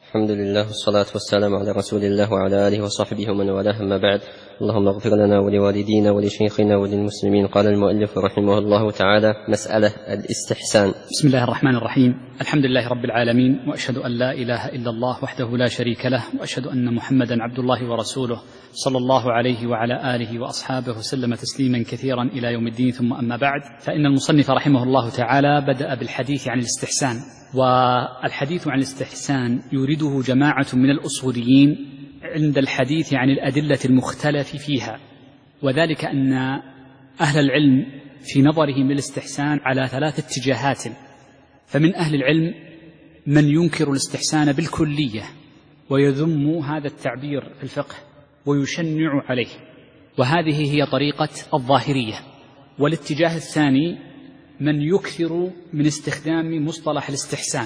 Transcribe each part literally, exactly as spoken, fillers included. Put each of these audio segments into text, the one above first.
الحمد لله والصلاة والسلام على رسول الله وعلى آله وصحبه ومن والاه، أما بعد. اللهم اغفر لنا ولوالدينا ولشيخنا وللمسلمين. قال المؤلف رحمه الله تعالى: مسألة الاستحسان. بسم الله الرحمن الرحيم. الحمد لله رب العالمين، وأشهد أن لا إله إلا الله وحده لا شريك له، وأشهد أن محمدا عبد الله ورسوله صلى الله عليه وعلى آله وأصحابه وسلم تسليما كثيرا إلى يوم الدين. ثم أما بعد، فإن المصنف رحمه الله تعالى بدأ بالحديث عن الاستحسان، والحديث عن الاستحسان يورده جماعة من الأصوليين عند الحديث عن الأدلة المختلف فيها، وذلك أن أهل العلم في نظرهم للاستحسان على ثلاث اتجاهات. فمن أهل العلم من ينكر الاستحسان بالكلية ويذم هذا التعبير في الفقه ويشنع عليه، وهذه هي طريقة الظاهرية. والاتجاه الثاني من يكثر من استخدام مصطلح الاستحسان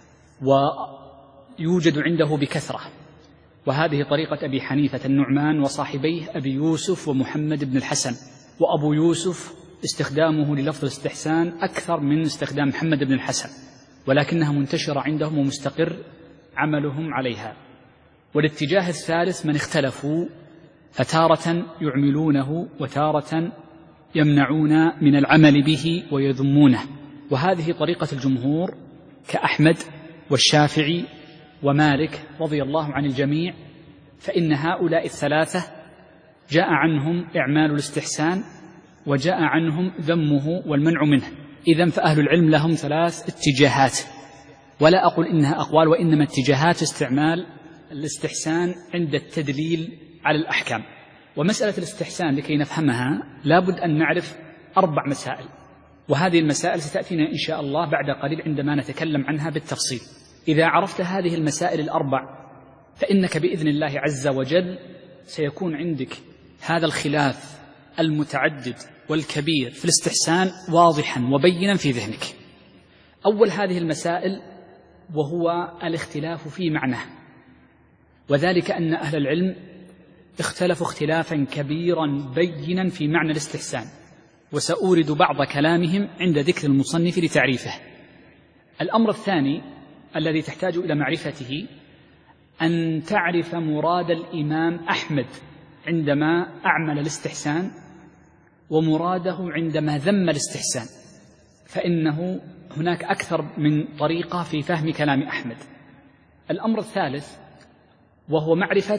ويوجد عنده بكثرة، وهذه طريقة أبي حنيفة النعمان وصاحبيه أبي يوسف ومحمد بن الحسن. وأبو يوسف استخدامه للفظ الاستحسان أكثر من استخدام محمد بن الحسن، ولكنها منتشرة عندهم ومستقر عملهم عليها. والاتجاه الثالث من اختلفوا، فتارة يعملونه وتارة يمنعون من العمل به ويذمونه، وهذه طريقة الجمهور كأحمد والشافعي ومالك رضي الله عن الجميع. فإن هؤلاء الثلاثة جاء عنهم إعمال الاستحسان وجاء عنهم ذمه والمنع منه. إذن فأهل العلم لهم ثلاث اتجاهات، ولا أقول إنها أقوال، وإنما اتجاهات استعمال الاستحسان عند التدليل على الأحكام. ومسألة الاستحسان لكي نفهمها لابد أن نعرف أربع مسائل، وهذه المسائل ستأتينا إن شاء الله بعد قليل عندما نتكلم عنها بالتفصيل. إذا عرفت هذه المسائل الأربع فإنك بإذن الله عز وجل سيكون عندك هذا الخلاف المتعدد والكبير في الاستحسان واضحا وبينا في ذهنك. أول هذه المسائل وهو الاختلاف في معناه، وذلك أن أهل العلم اختلفوا اختلافا كبيرا بينا في معنى الاستحسان، وسأورد بعض كلامهم عند ذكر المصنف لتعريفه. الأمر الثاني الذي تحتاج إلى معرفته أن تعرف مراد الإمام أحمد عندما أعمل الاستحسان ومراده عندما ذم الاستحسان، فإنه هناك أكثر من طريقة في فهم كلام أحمد. الأمر الثالث وهو معرفة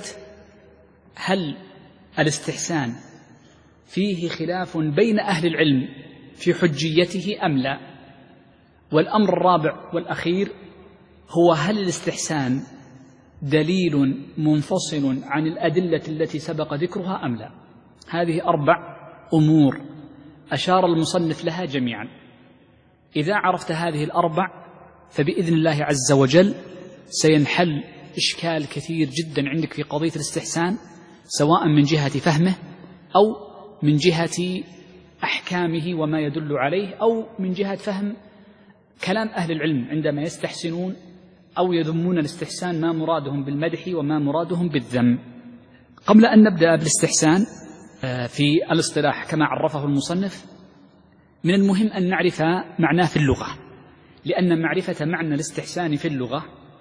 هل الاستحسان فيه خلاف بين أهل العلم في حجيته أم لا. والأمر الرابع والأخير هو هل الاستحسان دليل منفصل عن الأدلة التي سبق ذكرها أم لا. هذه أربع أمور أشار المصنف لها جميعا. إذا عرفت هذه الأربع فبإذن الله عز وجل سينحل إشكال كثير جدا عندك في قضية الاستحسان، سواء من جهة فهمه أو من جهة أحكامه وما يدل عليه، أو من جهة فهم كلام أهل العلم عندما يستحسنون أو يذمون الاستحسان، ما مرادهم بالمدح وما مرادهم بالذم. قبل أن نبدأ بالاستحسان في الاصطلاح كما عرفه المصنف، من المهم أن نعرف معناه في اللغة، لأن معرفة معنى الاستحسان في اللغة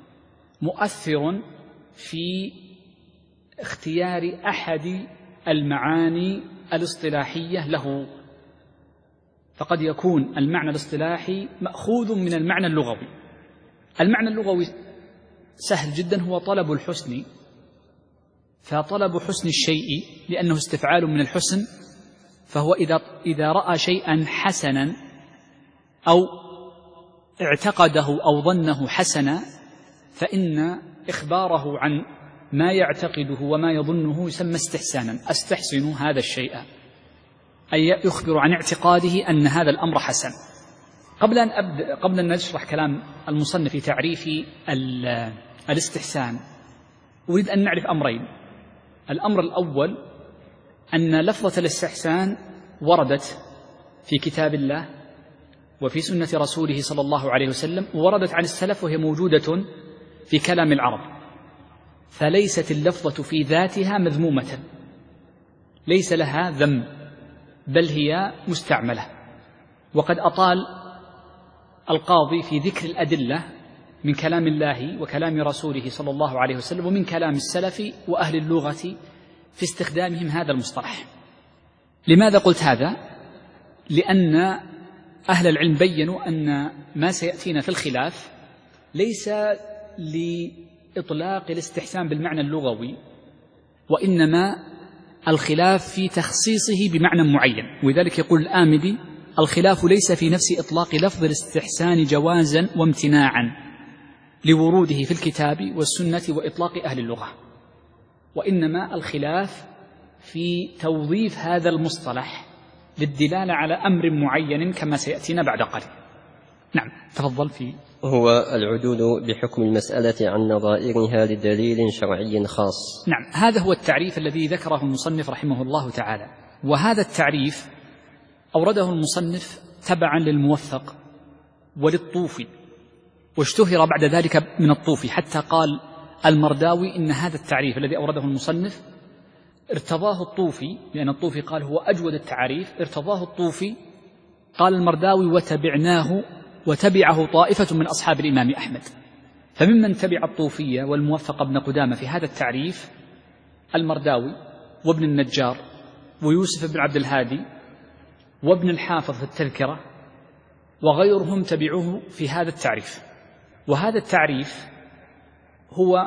مؤثر في اختيار أحد المعاني الاصطلاحية له. فقد يكون المعنى الاصطلاحي مأخوذ من المعنى اللغوي. المعنى اللغوي سهل جدا، هو طلب الحسن، فطلب حسن الشيء لأنه استفعال من الحسن، فهو إذا, إذا رأى شيئا حسنا أو اعتقده أو ظنه حسنا، فإن إخباره عن ما يعتقده وما يظنه يسمى استحسانا. أستحسن هذا الشيء، أي يخبر عن اعتقاده أن هذا الأمر حسن. قبل أن أبدأ قبل أن نشرح كلام المصنف في تعريف الاستحسان، أريد أن نعرف أمرين. الأمر الأول أن لفظة الاستحسان وردت في كتاب الله وفي سنة رسوله صلى الله عليه وسلم، ووردت عن السلف وهي موجودة في كلام العرب، فليست اللفظة في ذاتها مذمومة، ليس لها ذم، بل هي مستعملة. وقد أطال القاضي في ذكر الأدلة من كلام الله وكلام رسوله صلى الله عليه وسلم ومن كلام السلف وأهل اللغة في استخدامهم هذا المصطلح. لماذا قلت هذا؟ لأن أهل العلم بيّنوا أن ما سيأتينا في الخلاف ليس لإطلاق الاستحسان بالمعنى اللغوي، وإنما الخلاف في تخصيصه بمعنى معين. ولذلك يقول الآمدي: الخلاف ليس في نفس إطلاق لفظ الاستحسان جوازا وامتناعا لوروده في الكتاب والسنة وإطلاق أهل اللغة، وإنما الخلاف في توظيف هذا المصطلح للدلالة على أمر معين كما سيأتينا بعد قليل. نعم، تفضل. في هو العدول بحكم المسألة عن نظائرها لدليل شرعي خاص. نعم، هذا هو التعريف الذي ذكره المصنف رحمه الله تعالى، وهذا التعريف أورده المصنف تبعا للموفق وللطوفي، واشتهر بعد ذلك من الطوفي، حتى قال المرداوي إن هذا التعريف الذي أورده المصنف ارتضاه الطوفي، لأن الطوفي قال هو أجود التعريف، ارتضاه الطوفي. قال المرداوي: وتبعناه وتبعه طائفة من أصحاب الإمام أحمد. فممن تبع الطوفية والموفق ابن قدامة في هذا التعريف المرداوي وابن النجار ويوسف بن عبد الهادي وابن الحافظ في التذكرة وغيرهم تبعوه في هذا التعريف. وهذا التعريف هو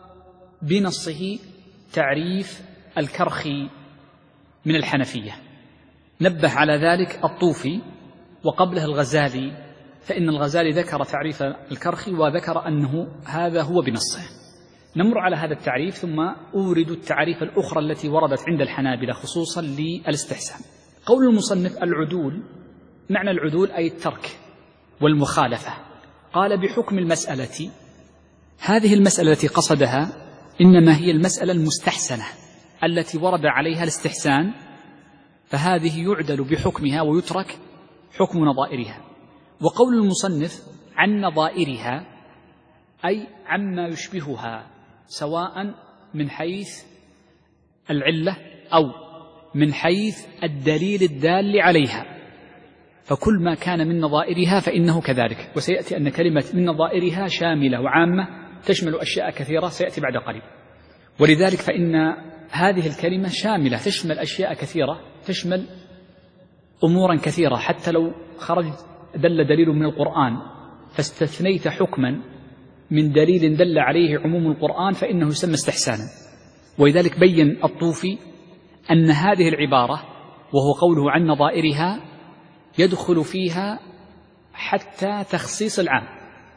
بنصه تعريف الكرخي من الحنفية، نبه على ذلك الطوفي وقبله الغزالي، فإن الغزالي ذكر تعريف الكرخي وذكر أنه هذا هو بنصه. نمر على هذا التعريف ثم أورد التعريف الأخرى التي وردت عند الحنابلة خصوصا للاستحسان. قول المصنف: العدول، معنى العدول أي الترك والمخالفة. قال: بحكم المسألة، هذه المسألة التي قصدها إنما هي المسألة المستحسنة التي ورد عليها الاستحسان، فهذه يعدل بحكمها ويترك حكم نظائرها. وقول المصنف عن نظائرها أي عما يشبهها، سواء من حيث العلة أو من حيث الدليل الدال عليها، فكل ما كان من نظائرها فإنه كذلك. وسيأتي أن كلمة من نظائرها شاملة وعامة تشمل أشياء كثيرة سيأتي بعد قليل، ولذلك فإن هذه الكلمة شاملة تشمل أشياء كثيرة، تشمل أمورا كثيرة. حتى لو خرج دل دليل من القرآن فاستثنيت حكما من دليل دل عليه عموم القرآن فإنه يسمى استحسانا. ولذلك بين الطوفي أن هذه العبارة وهو قوله عن نظائرها يدخل فيها حتى تخصيص العام،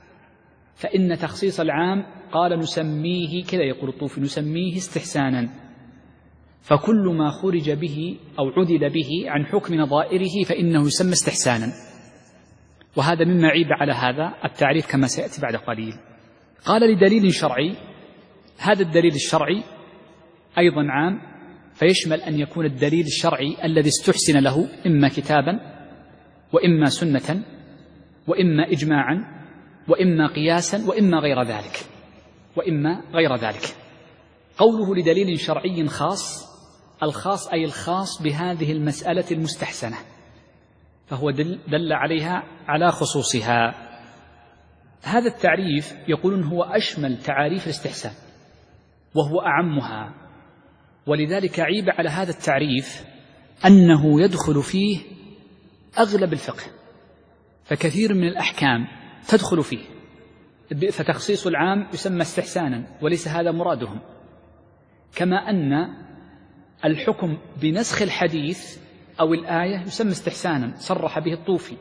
فإن تخصيص العام قال نسميه كذا، يقول الطوفي: نسميه استحسانا، فكل ما خرج به أو عدل به عن حكم نظائره فإنه يسمى استحسانا. وهذا مما عيب على هذا التعريف كما سيأتي بعد قليل. قال: لدليل شرعي، هذا الدليل الشرعي أيضا عام، فيشمل أن يكون الدليل الشرعي الذي استحسن له إما كتابا وإما سنة وإما إجماعا وإما قياسا وإما غير ذلك وإما غير ذلك. قوله لدليل شرعي خاص، الخاص أي الخاص بهذه المسألة المستحسنة، فهو دل, دل عليها على خصوصها. هذا التعريف يقولون هو أشمل تعاريف الاستحسان وهو أعمها، ولذلك عيب على هذا التعريف أنه يدخل فيه أغلب الفقه، فكثير من الأحكام تدخل فيه، فتخصيص العام يسمى استحسانا وليس هذا مرادهم. كما أن الحكم بنسخ الحديث أو الآية يسمى استحسانا، صرح به الطوفي،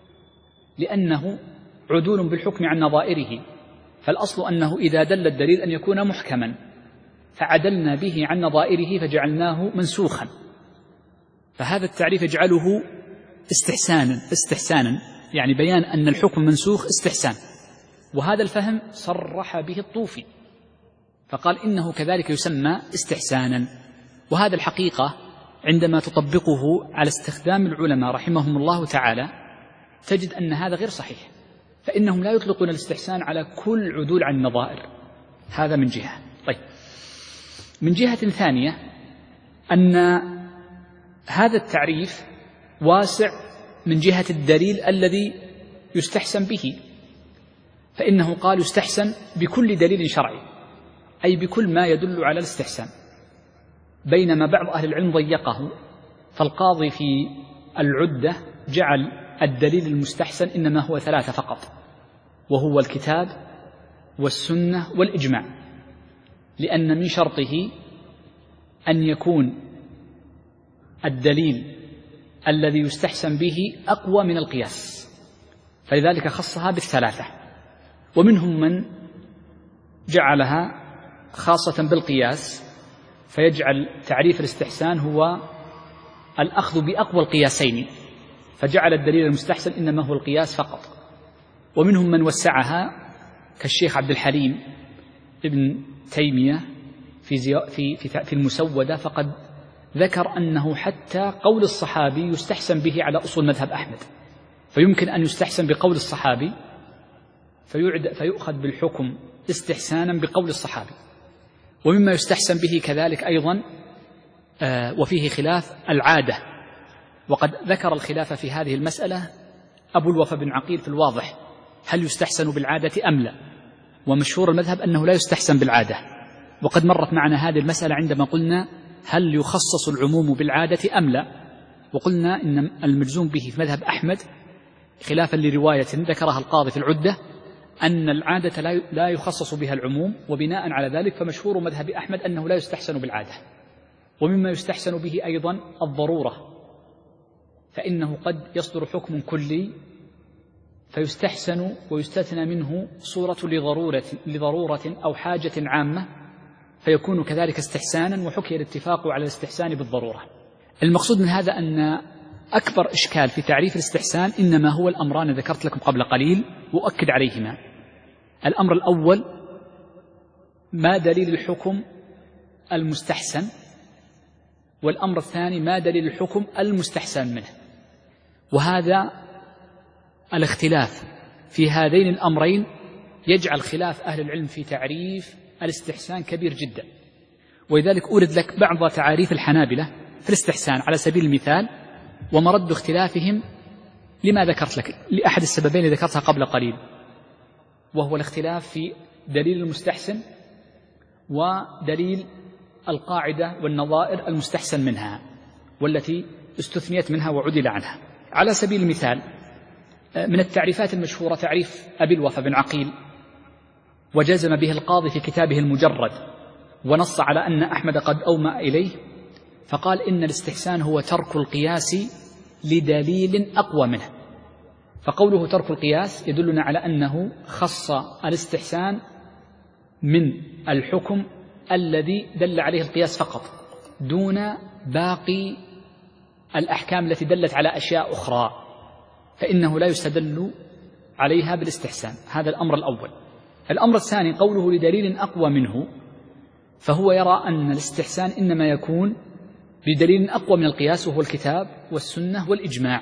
لأنه عدول بالحكم عن نظائره، فالأصل أنه إذا دل الدليل أن يكون محكما، فعدلنا به عن نظائره فجعلناه منسوخا، فهذا التعريف يجعله استحسانا استحسانا يعني بيان أن الحكم منسوخ استحسان. وهذا الفهم صرح به الطوفي فقال إنه كذلك يسمى استحسانا. وهذا الحقيقة عندما تطبقه على استخدام العلماء رحمهم الله تعالى تجد أن هذا غير صحيح، فإنهم لا يطلقون الاستحسان على كل عدول عن النظائر. هذا من جهة. طيب، من جهة ثانية أن هذا التعريف واسع من جهة الدليل الذي يستحسن به، فإنه قال يستحسن بكل دليل شرعي، أي بكل ما يدل على الاستحسان، بينما بعض أهل العلم ضيقه، فالقاضي في العدة جعل الدليل المستحسن إنما هو ثلاثة فقط، وهو الكتاب والسنة والإجماع، لأن من شرطه أن يكون الدليل الذي يستحسن به أقوى من القياس، فلذلك خصها بالثلاثة. ومنهم من جعلها خاصة بالقياس، فيجعل تعريف الاستحسان هو الأخذ بأقوى القياسين، فجعل الدليل المستحسن إنما هو القياس فقط. ومنهم من وسعها كالشيخ عبد الحليم ابن تيمية في, في, في, في المسودة، فقد ذكر أنه حتى قول الصحابي يستحسن به على أصول مذهب أحمد، فيمكن أن يستحسن بقول الصحابي فيعد فيؤخذ بالحكم استحسانا بقول الصحابي. ومما يستحسن به كذلك أيضا آه وفيه خلاف العادة، وقد ذكر الخلاف في هذه المسألة أبو الوفا بن عقيل في الواضح، هل يستحسن بالعادة أم لا؟ ومشهور المذهب أنه لا يستحسن بالعادة، وقد مرت معنا هذه المسألة عندما قلنا هل يخصص العموم بالعادة أم لا، وقلنا إن المجزوم به في مذهب أحمد خلافا لرواية ذكرها القاضي في العدة أن العادة لا يخصص بها العموم، وبناء على ذلك فمشهور مذهب أحمد أنه لا يستحسن بالعادة. ومما يستحسن به أيضا الضرورة، فإنه قد يصدر حكم كلي فيستحسن ويستثنى منه صورة لضرورة, لضرورة أو حاجة عامة، فيكون كذلك استحسانا، وحكي الاتفاق على الاستحسان بالضرورة. المقصود من هذا أن أكبر إشكال في تعريف الاستحسان إنما هو الأمران ذكرت لكم قبل قليل وأكد عليهما. الأمر الأول ما دليل الحكم المستحسن، والأمر الثاني ما دليل الحكم المستحسن منه. وهذا الاختلاف في هذين الأمرين يجعل خلاف أهل العلم في تعريف الاستحسان كبير جدا. ولذلك أورد لك بعض تعاريف الحنابلة في الاستحسان على سبيل المثال، ومرد اختلافهم لما ذكرت لك لأحد السببين اللي ذكرتها قبل قليل، وهو الاختلاف في دليل المستحسن ودليل القاعدة والنظائر المستحسن منها والتي استثنيت منها وعدل عنها. على سبيل المثال من التعريفات المشهورة تعريف أبي الوفا بن عقيل، وجزم به القاضي في كتابه المجرد، ونص على أن أحمد قد أومأ إليه، فقال إن الاستحسان هو ترك القياس لدليل أقوى منه. فقوله ترك القياس يدلنا على أنه خص الاستحسان من الحكم الذي دل عليه القياس فقط، دون باقي الأحكام التي دلت على أشياء أخرى، فإنه لا يستدل عليها بالاستحسان. هذا الأمر الأول. الأمر الثاني قوله لدليل أقوى منه، فهو يرى أن الاستحسان إنما يكون بدليل أقوى من القياس، وهو الكتاب والسنة والإجماع.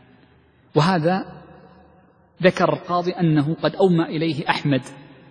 وهذا ذكر القاضي أنه قد أومأ إليه أحمد،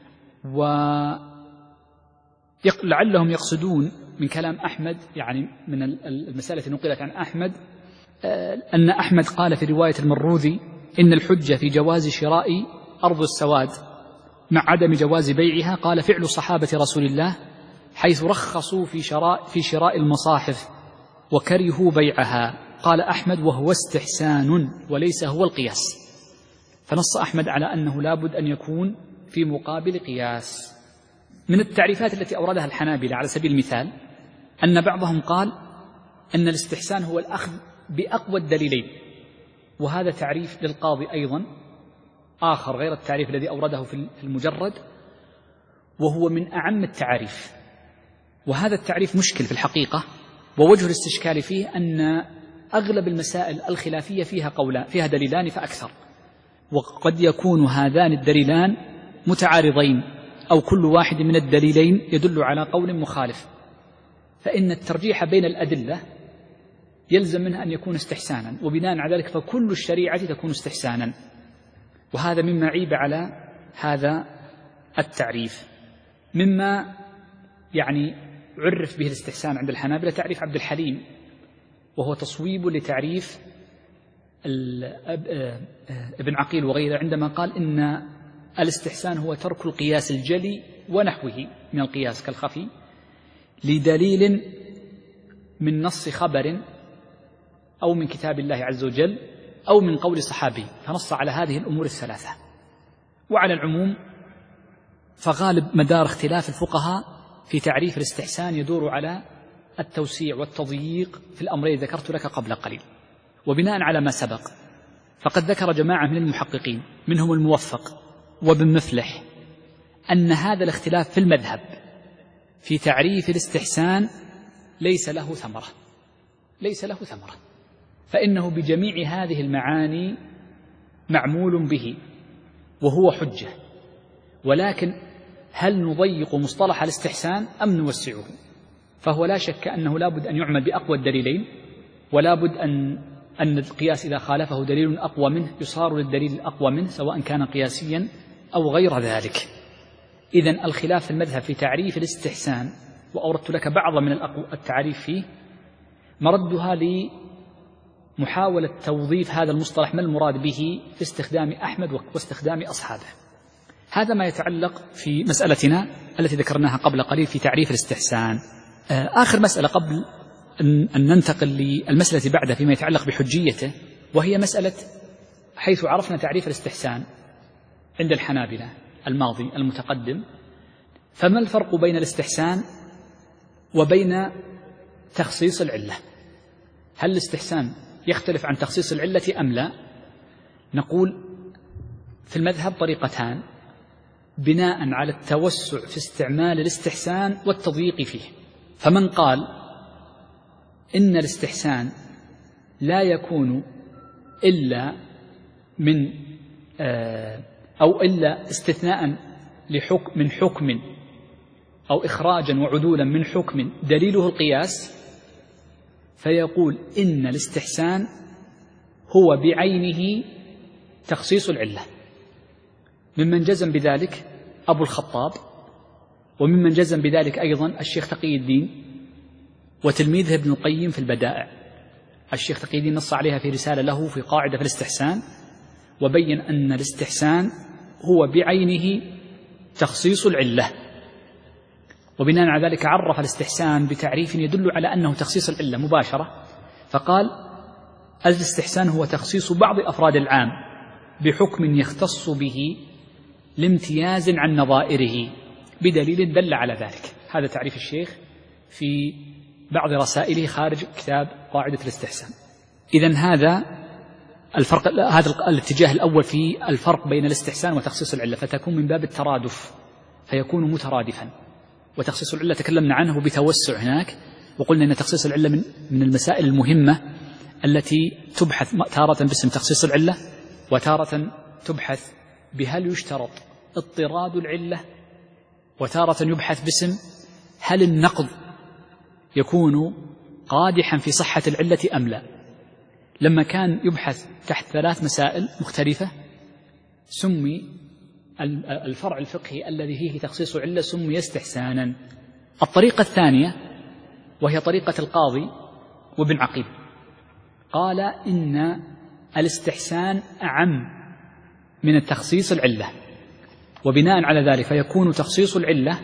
ولعلهم يقصدون من كلام أحمد، يعني من المسألة التي نقلت عن أحمد، أن أحمد قال في رواية المروذي إن الحجة في جواز شراء أرض السواد مع عدم جواز بيعها قال فعل صحابة رسول الله، حيث رخصوا في شراء, في شراء المصاحف وكرهوا بيعها. قال أحمد وهو استحسان وليس هو القياس. فنص أحمد على أنه لابد أن يكون في مقابل قياس. من التعريفات التي أوردها الحنابلة على سبيل المثال أن بعضهم قال أن الاستحسان هو الأخذ بأقوى الدليلين، وهذا تعريف للقاضي أيضا آخر غير التعريف الذي أورده في المجرد، وهو من أعم التعاريف. وهذا التعريف مشكل في الحقيقة، ووجه الاستشكال فيه أن أغلب المسائل الخلافية فيها قولان، فيها دليلان فأكثر، وقد يكون هذان الدليلان متعارضين أو كل واحد من الدليلين يدل على قول مخالف، فإن الترجيح بين الأدلة يلزم منها أن يكون استحسانا، وبناء على ذلك فكل الشريعة تكون استحسانا. وهذا مما عيب على هذا التعريف. مما يعني عرف به الاستحسان عند الحنابلة تعريف عبد الحليم، وهو تصويب لتعريف ابن عقيل وغيره عندما قال إن الاستحسان هو ترك القياس الجلي ونحوه من القياس كالخفي لدليل من نص خبر أو من كتاب الله عز وجل أو من قول صحابي، فنص على هذه الأمور الثلاثة. وعلى العموم فغالب مدار اختلاف الفقهاء في تعريف الاستحسان يدور على التوسيع والتضييق في الأمرين ذكرت لك قبل قليل. وبناء على ما سبق فقد ذكر جماعة من المحققين منهم الموفق وابن مفلح أن هذا الاختلاف في المذهب في تعريف الاستحسان ليس له ثمرة ليس له ثمرة فإنه بجميع هذه المعاني معمول به وهو حجة، ولكن هل نضيق مصطلح الاستحسان أم نوسعه؟ فهو لا شك أنه لا بد أن يعمل بأقوى الدليلين، ولا بد أن أن القياس إذا خالفه دليل أقوى منه يصار للدليل الأقوى منه سواء كان قياسيا أو غير ذلك. إذن الخلاف في المذهب في تعريف الاستحسان، وأوردت لك بعض من التعريف فيه، مردها لمحاولة توظيف هذا المصطلح ما المراد به في استخدام أحمد واستخدام أصحابه. هذا ما يتعلق في مسألتنا التي ذكرناها قبل قليل في تعريف الاستحسان. آخر مسألة قبل أن ننتقل للمسألة بعدها فيما يتعلق بحجيته، وهي مسألة حيث عرفنا تعريف الاستحسان عند الحنابلة الماضي المتقدم، فما الفرق بين الاستحسان وبين تخصيص العلة؟ هل الاستحسان يختلف عن تخصيص العلة أم لا؟ نقول في المذهب طريقتان بناء على التوسع في استعمال الاستحسان والتضييق فيه. فمن قال إن الاستحسان لا يكون إلا من أو إلا استثناء لحكم من حكم أو إخراجا وعدولا من حكم دليله القياس، فيقول إن الاستحسان هو بعينه تخصيص العلة. ممن جزم بذلك أبو الخطاب، وممن جزم بذلك أيضا الشيخ تقي الدين وتلميذه ابن القيم في البدائع. الشيخ تقي الدين نص عليها في رسالة له في قاعدة في الاستحسان، وبين أن الاستحسان هو بعينه تخصيص العلة، وبناء على ذلك عرف الاستحسان بتعريف يدل على أنه تخصيص العلة مباشرة، فقال الاستحسان هو تخصيص بعض أفراد العام بحكم يختص به لامتياز عن نظائره بدليل دل على ذلك. هذا تعريف الشيخ في بعض رسائله خارج كتاب قاعدة الاستحسان. إذن هذا الفرق، هذا الاتجاه الأول في الفرق بين الاستحسان وتخصيص العلة، فتكون من باب الترادف فيكون مترادفا. وتخصيص العلة تكلمنا عنه بتوسع هناك، وقلنا أن تخصيص العلة من من المسائل المهمة التي تبحث تارة باسم تخصيص العلة، وتارة تبحث بهل يشترط اضطراد العلة، وتارة يبحث باسم هل النقض يكون قادحا في صحة العلة أم لا. لما كان يبحث تحت ثلاث مسائل مختلفة سمي الفرع الفقهي الذي فيه تخصيص علة سمي استحسانا. الطريقة الثانية وهي طريقة القاضي وابن عقيل، قال إن الاستحسان أعم من التخصيص العلة، وبناء على ذلك فيكون تخصيص العلة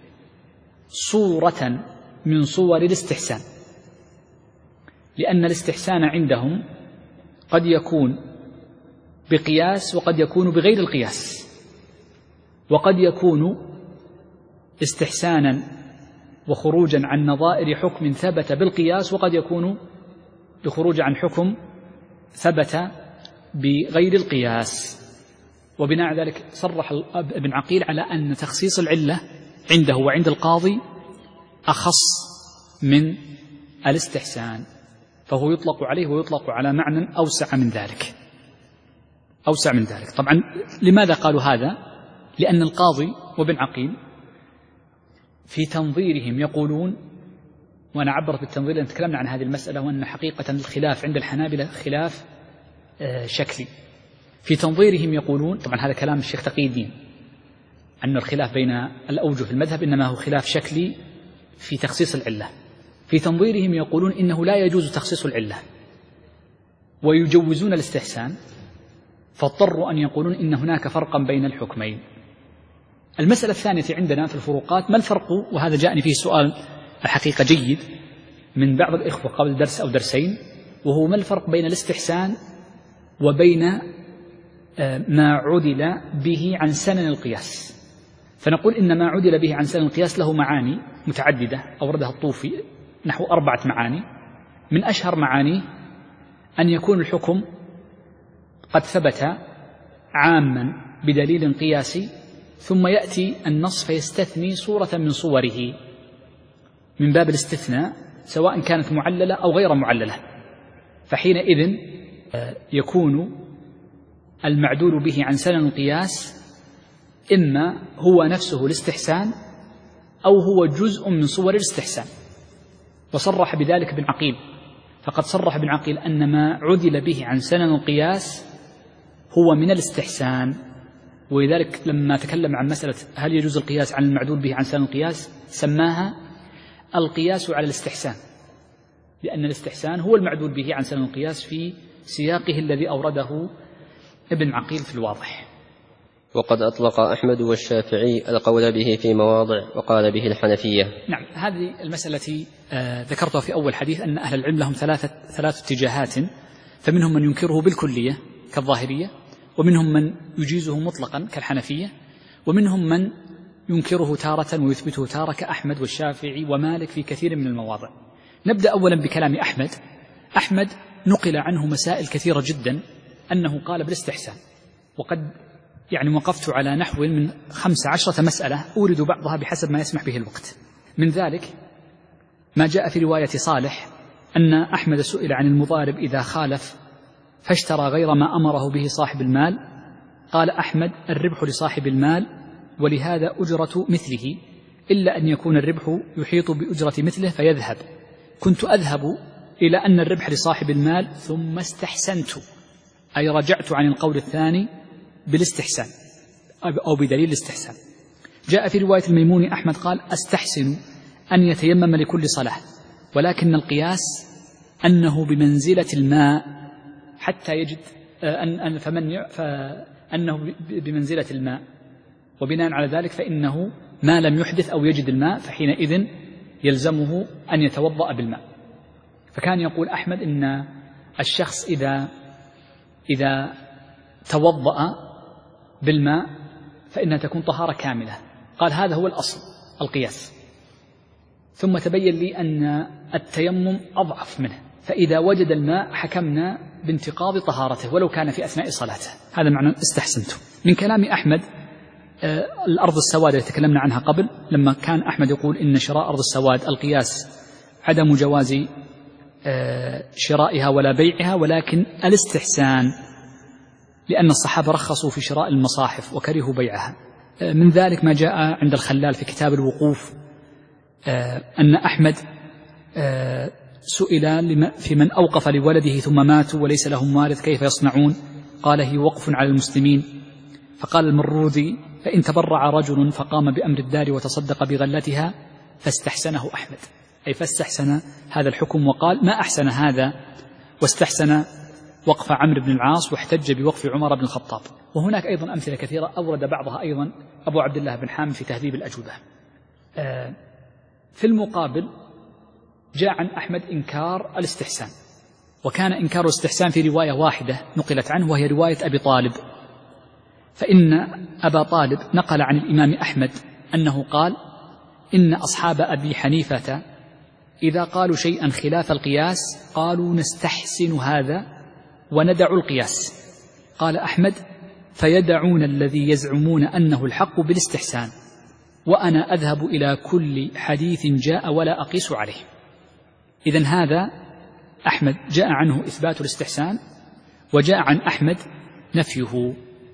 صورة من صور الاستحسان، لأن الاستحسان عندهم قد يكون بقياس وقد يكون بغير القياس، وقد يكون استحسانا وخروجا عن نظائر حكم ثبت بالقياس، وقد يكون بخروج عن حكم ثبت بغير القياس. وبناء على ذلك صرح ابن عقيل على أن تخصيص العلة عنده وعند القاضي أخص من الاستحسان، فهو يطلق عليه ويطلق على معنى أوسع من ذلك أوسع من ذلك. طبعا لماذا قالوا هذا؟ لأن القاضي وابن عقيل في تنظيرهم يقولون، وأنا عبرت بالتنظير لأن تكلمنا عن هذه المسألة، وأن حقيقة الخلاف عند الحنابلة خلاف شكلي. في تنظيرهم يقولون، طبعا هذا كلام الشيخ تقي الدين، أن الخلاف بين الأوجه في المذهب إنما هو خلاف شكلي في تخصيص العلة. في تنظيرهم يقولون إنه لا يجوز تخصيص العلة ويجوزون الاستحسان، فاضطروا أن يقولون إن هناك فرقا بين الحكمين. المسألة الثانية عندنا في الفروقات: ما الفرق؟ وهذا جاءني فيه سؤال الحقيقة جيد من بعض الإخوة قبل درس أو درسين، وهو: ما الفرق بين الاستحسان وبين ما عدل به عن سنن القياس؟ فنقول إن ما عدل به عن سنن القياس له معاني متعددة أوردها الطوفي، نحو أربعة معاني. من أشهر معانيه أن يكون الحكم قد ثبت عاما بدليل قياسي، ثم يأتي النص فيستثني صورة من صوره من باب الاستثناء، سواء كانت معللة أو غير معللة، فحينئذ يكون المعدول به عن سنن القياس إما هو نفسه الاستحسان أو هو جزء من صور الاستحسان. وصرح بذلك ابن عقيل، فقد صرح ابن عقيل أن ما عدل به عن سنن القياس هو من الاستحسان. ولذلك لما تكلم عن مسألة هل يجوز القياس عن المعدول به عن سنن القياس سماها القياس على الاستحسان، لأن الاستحسان هو المعدول به عن سنن القياس في سياقه الذي أورده ابن عقيل في الواضح. وقد أطلق أحمد والشافعي القول به في مواضع وقال به الحنفية. نعم، هذه المسألة آه ذكرتها في أول حديث، أن أهل العلم لهم ثلاثة ثلاث اتجاهات، فمنهم من ينكره بالكلية كالظاهرية، ومنهم من يجيزه مطلقا كالحنفية، ومنهم من ينكره تارة ويثبته تارة كأحمد والشافعي ومالك في كثير من المواضع. نبدأ أولا بكلام أحمد. أحمد نقل عنه مسائل كثيرة جدا أنه قال بالاستحسان، وقد يعني وقفت على نحو من خمس عشرة مسألة أورد بعضها بحسب ما يسمح به الوقت. من ذلك ما جاء في رواية صالح أن أحمد سئل عن المضارب إذا خالف فاشترى غير ما أمره به صاحب المال، قال أحمد: الربح لصاحب المال ولهذا أجرة مثله، إلا أن يكون الربح يحيط بأجرة مثله فيذهب. كنت أذهب إلى أن الربح لصاحب المال ثم استحسنت، أي رجعت عن القول الثاني بالاستحسان أو بدليل الاستحسان. جاء في رواية الميموني أحمد قال: أستحسن أن يتيمم لكل صلاة، ولكن القياس أنه بمنزلة الماء حتى يجد أن فمن فأنه بمنزلة الماء، وبناء على ذلك فإنه ما لم يحدث أو يجد الماء فحينئذ يلزمه أن يتوضأ بالماء. فكان يقول أحمد إن الشخص إذا إذا توضأ بالماء فإنها تكون طهارة كاملة. قال: هذا هو الأصل القياس. ثم تبين لي أن التيمم أضعف منه، فإذا وجد الماء حكمنا بانتقاض طهارته ولو كان في أثناء صلاته. هذا معنى استحسنته. من كلام أحمد آه الأرض السواد التي تكلمنا عنها قبل، لما كان أحمد يقول إن شراء أرض السواد القياس عدم جواز آه شرائها ولا بيعها، ولكن الاستحسان، لأن الصحابة رخصوا في شراء المصاحف وكرهوا بيعها. آه من ذلك ما جاء عند الخلال في كتاب الوقوف آه أن أحمد آه سئل في من أوقف لولده ثم ماتوا وليس لهم وارث كيف يصنعون؟ قال: هي وقف على المسلمين. فقال المروذي: فإن تبرع رجل فقام بأمر الدار وتصدق بغلتها فاستحسنه أحمد، أي فاستحسن هذا الحكم وقال: ما أحسن هذا، واستحسن وقف عمرو بن العاص واحتج بوقف عمر بن الخطاب. وهناك أيضا أمثلة كثيرة أورد بعضها أيضا أبو عبد الله بن حامد في تهذيب الأجوبة. آه في المقابل جاء عن أحمد إنكار الاستحسان، وكان إنكار الاستحسان في رواية واحدة نقلت عنه وهي رواية أبي طالب، فإن أبا طالب نقل عن الإمام أحمد أنه قال: إن أصحاب أبي حنيفة إذا قالوا شيئا خلاف القياس قالوا نستحسن هذا وندع القياس. قال أحمد: فيدعون الذي يزعمون أنه الحق بالاستحسان، وأنا أذهب إلى كل حديث جاء ولا أقيس عليه. إذن هذا أحمد جاء عنه إثبات الاستحسان، وجاء عن أحمد نفيه.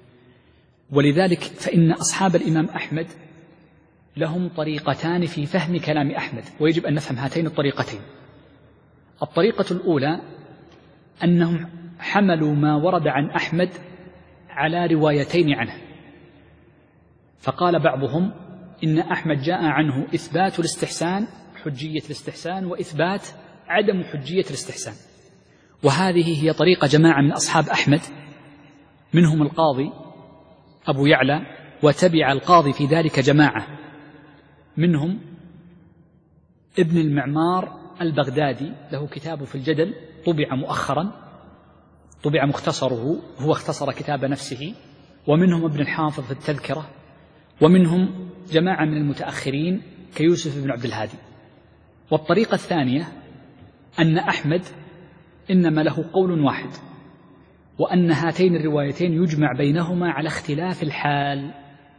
ولذلك فإن أصحاب الإمام أحمد لهم طريقتان في فهم كلام أحمد، ويجب أن نفهم هاتين الطريقتين. الطريقة الأولى أنهم حملوا ما ورد عن أحمد على روايتين عنه، فقال بعضهم إن أحمد جاء عنه إثبات الاستحسان، حجية الاستحسان، وإثبات عدم حجية الاستحسان. وهذه هي طريقة جماعة من أصحاب أحمد منهم القاضي أبو يعلى، وتبع القاضي في ذلك جماعة منهم ابن المعمار البغدادي، له كتاب في الجدل طبع مؤخرا، طبع مختصره، هو اختصر كتاب نفسه، ومنهم ابن الحافظ في التذكرة، ومنهم جماعة من المتأخرين كيوسف بن عبد الهادي. والطريقة الثانية أن أحمد إنما له قول واحد، وأن هاتين الروايتين يجمع بينهما على اختلاف الحال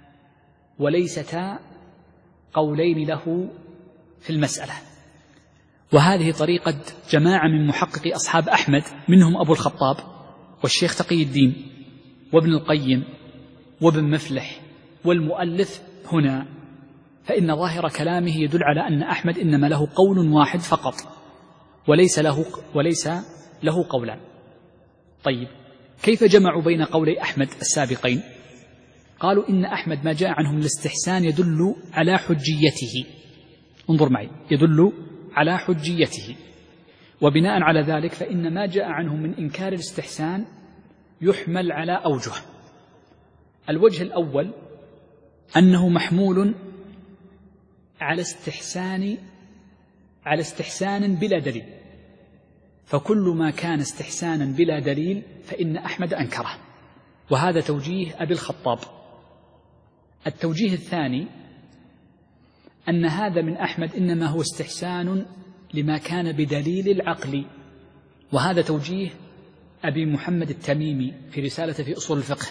وليستا قولين له في المسألة. وهذه طريقة جماعة من محققي أصحاب أحمد، منهم أبو الخطاب والشيخ تقي الدين وابن القيم وابن مفلح والمؤلف هنا. فإن ظاهر كلامه يدل على أن أحمد إنما له قول واحد فقط، وليس له, وليس له قولان. طيب، كيف جمعوا بين قولي أحمد السابقين؟ قالوا إن أحمد ما جاء عنه من الاستحسان يدل على حجيته، انظر معي، يدل على حجيته، وبناء على ذلك فإن ما جاء عنه من إنكار الاستحسان يحمل على أوجه. الوجه الأول أنه محمول على استحسان على استحسان بلا دليل، فكل ما كان استحسانا بلا دليل فإن أحمد أنكره، وهذا توجيه أبي الخطاب. التوجيه الثاني أن هذا من أحمد إنما هو استحسان لما كان بدليل العقل، وهذا توجيه أبي محمد التميمي في رسالة في أصول الفقه،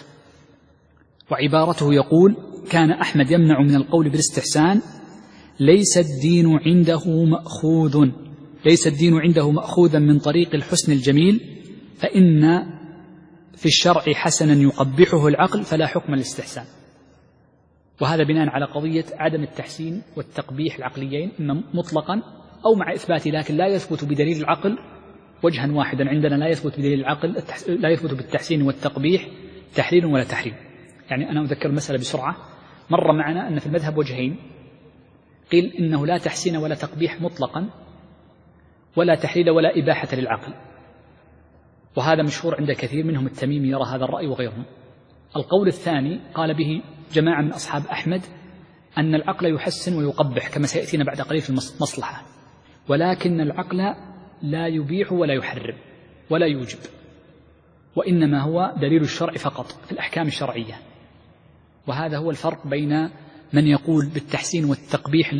وعبارته يقول: كان أحمد يمنع من القول بالاستحسان ليس الدين عنده مأخوذ ليس الدين عنده مأخوذا من طريق الحسن الجميل، فإن في الشرع حسنا يقبحه العقل فلا حكم الاستحسان. وهذا بناء على قضية عدم التحسين والتقبيح العقليين، إما مطلقا أو مع إثبات، لكن لا يثبت بدليل العقل وجها واحدا. عندنا لا يثبت بدليل العقل، لا يثبت بالتحسين والتقبيح تحليل ولا تحريم. يعني أنا أذكر المسألة بسرعة. مر معنا أن في المذهب وجهين، قيل إنه لا تحسين ولا تقبيح مطلقا، ولا تحليل ولا إباحة للعقل، وهذا مشهور عند كثير منهم، التميمي يرى هذا الرأي وغيرهم. القول الثاني قال به جماعة من أصحاب أحمد أن العقل يحسن ويقبح كما سيأتينا بعد قليل في المصلحة، ولكن العقل لا يبيح ولا يحرم ولا يوجب، وإنما هو دليل الشرع فقط في الأحكام الشرعية. وهذا هو الفرق بين من يقول بالتحسين والتقبيح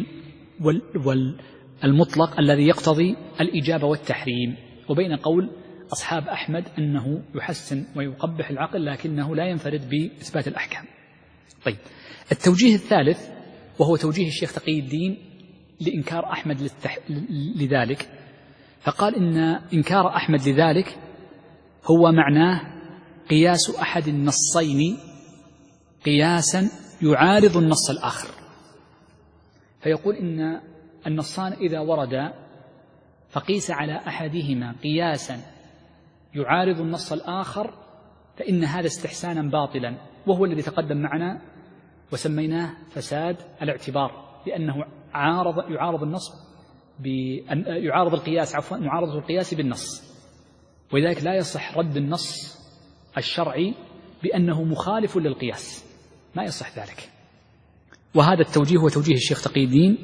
والمطلق الذي يقتضي الإجابة والتحريم، وبين قول أصحاب أحمد أنه يحسن ويقبح العقل لكنه لا ينفرد بإثبات الأحكام. طيب، التوجيه الثالث وهو توجيه الشيخ تقي الدين لإنكار أحمد للتح... لذلك، فقال إن إنكار أحمد لذلك هو معناه قياس أحد النصين قياسا يعارض النص الآخر. فيقول إن النصان إذا وردا فقيس على أحدهما قياسا يعارض النص الآخر فإن هذا استحسانا باطلا، وهو الذي تقدم معنا وسميناه فساد الاعتبار، لأنه عارض يعارض النص بأن يعارض القياس عفوا معارضة القياس بالنص، ولذلك لا يصح رد النص الشرعي بأنه مخالف للقياس، ما يصح ذلك. وهذا التوجيه هو توجيه الشيخ تقي الدين،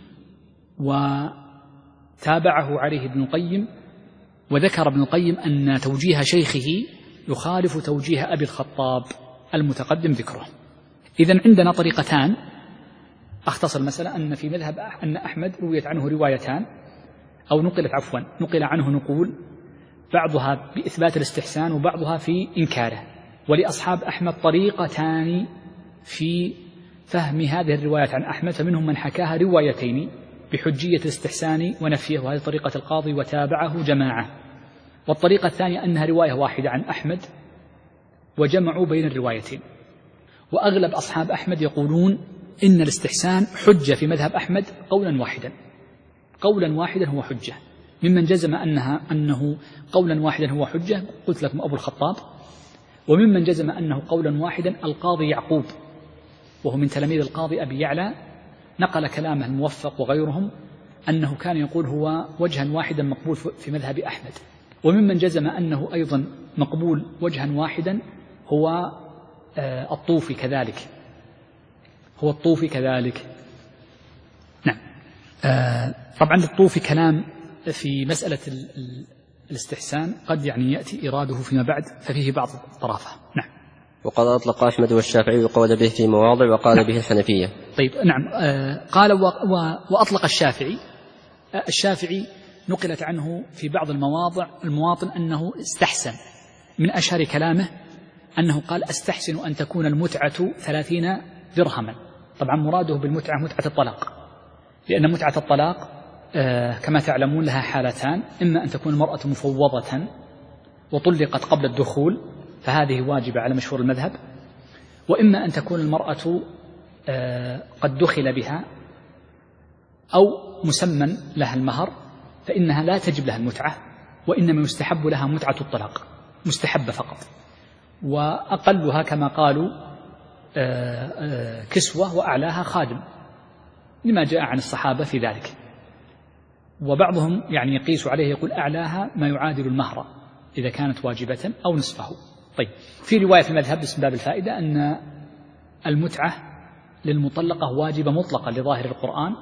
وتابعه عليه ابن القيم، وذكر ابن القيم أن توجيه شيخه يخالف توجيه أبي الخطاب المتقدم ذكره. إذن عندنا طريقتان. أختصر المسألة أن في مذهب أن أحمد رويت عنه روايتان، أو نقلت عفوا نقل عنه نقول، بعضها بإثبات الاستحسان وبعضها في إنكاره. ولأصحاب أحمد طريقتان في فهم هذه الروايات عن أحمد، فمنهم من حكاها روايتين بحجية الاستحسان ونفيه، وهذه طريقة القاضي وتابعه جماعة. والطريقة الثانية أنها رواية واحدة عن أحمد وجمعوا بين الروايتين. وأغلب أصحاب أحمد يقولون إن الاستحسان حجة في مذهب أحمد قولا واحدا، قولا واحدا هو حجة. ممن جزم أنها أنه قولا واحدا هو حجة قلت لكم أبو الخطاب، وممن جزم أنه قولا واحدا القاضي يعقوب، وهو من تلاميذ القاضي أبي يعلى، نقل كلامه الموفق وغيرهم أنه كان يقول هو وجها واحدا مقبول في مذهب أحمد. وممن جزم أنه أيضا مقبول وجها واحدا هو الطوفي كذلك، هو الطوفي كذلك. نعم. طبعا الطوفي كلام في مسألة الاستحسان قد يعني يأتي إراده فيما بعد، ففيه بعض الطرافة. نعم. وقد أطلق أحمد والشافعي وقال به في مواضع وقال نعم. به الحنفية. طيب نعم. آه قال و و وأطلق الشافعي. آه الشافعي نقلت عنه في بعض المواضع المواطن أنه استحسن. من أشهر كلامه أنه قال أستحسن أن تكون المتعة ثلاثين درهما. طبعا مراده بالمتعة متعة الطلاق، لأن متعة الطلاق آه كما تعلمون لها حالتان: إما أن تكون المرأة مفوضة وطلقت قبل الدخول فهذه واجبة على مشهور المذهب، وإما أن تكون المرأة آه قد دخل بها أو مسمى لها المهر فإنها لا تجب لها المتعة، وإنما يستحب لها متعة الطلاق، مستحبة فقط. وأقلها كما قالوا آه آه كسوة وأعلاها خادم، لما جاء عن الصحابة في ذلك. وبعضهم يعني يقيس عليه يقول أعلاها ما يعادل المهر إذا كانت واجبة أو نصفه. طيب، في رواية في المذهب باسم باب الفائدة أن المتعة للمطلقة واجبة مطلقة لظاهر القرآن،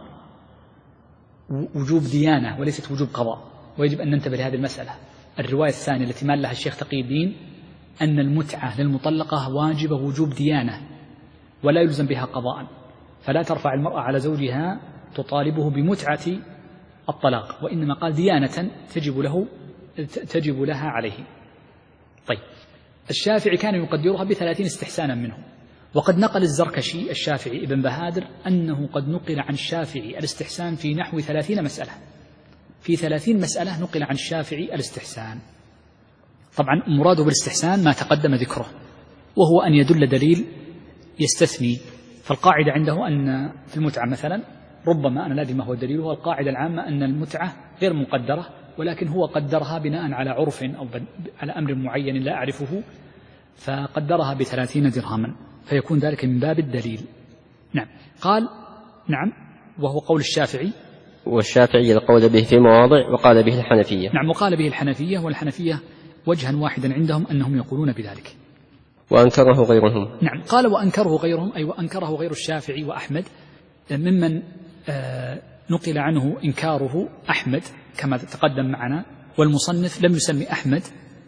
وجوب ديانة وليست وجوب قضاء، ويجب أن ننتبه لهذه المسألة. الرواية الثانية التي مال لها الشيخ تقي الدين أن المتعة للمطلقة واجبة وجوب ديانة ولا يلزم بها قضاء، فلا ترفع المرأة على زوجها تطالبه بمتعة الطلاق، وإنما قال ديانة تجب له تجب لها عليه. طيب، الشافعي كان يقدرها بثلاثين استحسانا منه، وقد نقل الزركشي الشافعي ابن بهادر أنه قد نقل عن الشافعي الاستحسان في نحو ثلاثين مسألة، في ثلاثين مسألة نقل عن الشافعي الاستحسان. طبعا مراده بالاستحسان ما تقدم ذكره، وهو أن يدل دليل يستثني. فالقاعدة عنده أن في المتعة مثلا ربما أنا لا أدري ما هو الدليل، هو القاعدة العامة أن المتعة غير مقدرة، ولكن هو قدرها بناء على عرف أو على أمر معين لا أعرفه، فقدرها بثلاثين درهما، فيكون ذلك من باب الدليل. نعم. قال نعم، وهو قول الشافعي. والشافعي القول به في مواضع وقال به الحنفية. نعم، وقال به الحنفية، والحنفية وجها واحدا عندهم أنهم يقولون بذلك. وأنكره غيرهم. نعم، قال وأنكره غيرهم، أي وأنكره غير الشافعي وأحمد، ممن آه نقل عنه إنكاره أحمد كما تقدم معنا، والمصنف لم يسمي أحمد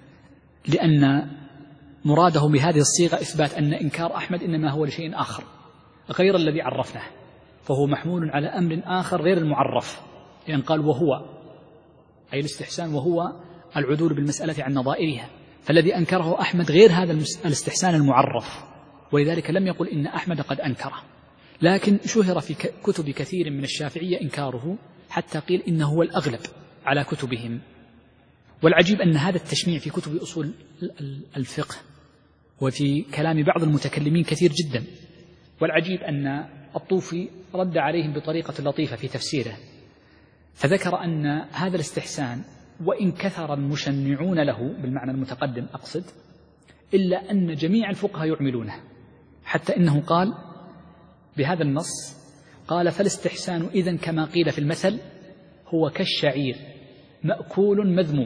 لأن مراده بهذه الصيغة إثبات أن إنكار أحمد إنما هو لشيء آخر غير الذي عرفناه، فهو محمول على أمر آخر غير المعرف، لأن قال وهو أي الاستحسان، وهو العدول بالمسألة عن نظائرها، فالذي أنكره أحمد غير هذا الاستحسان المعرف، ولذلك لم يقل إن أحمد قد أنكره. لكن شهر في كتب كثير من الشافعية إنكاره، حتى قيل إنه هو الأغلب على كتبهم. والعجيب أن هذا التشميع في كتب أصول الفقه وفي كلام بعض المتكلمين كثير جدا. والعجيب أن الطوفي رد عليهم بطريقة لطيفة في تفسيره، فذكر أن هذا الاستحسان وإن كثر المشنعون له بالمعنى المتقدم أقصد، إلا أن جميع الفقهاء يعملونه، حتى إنه قال بهذا النص، قال فالاستحسان إذن كما قيل في المثل هو كالشعير مأكول مذموم،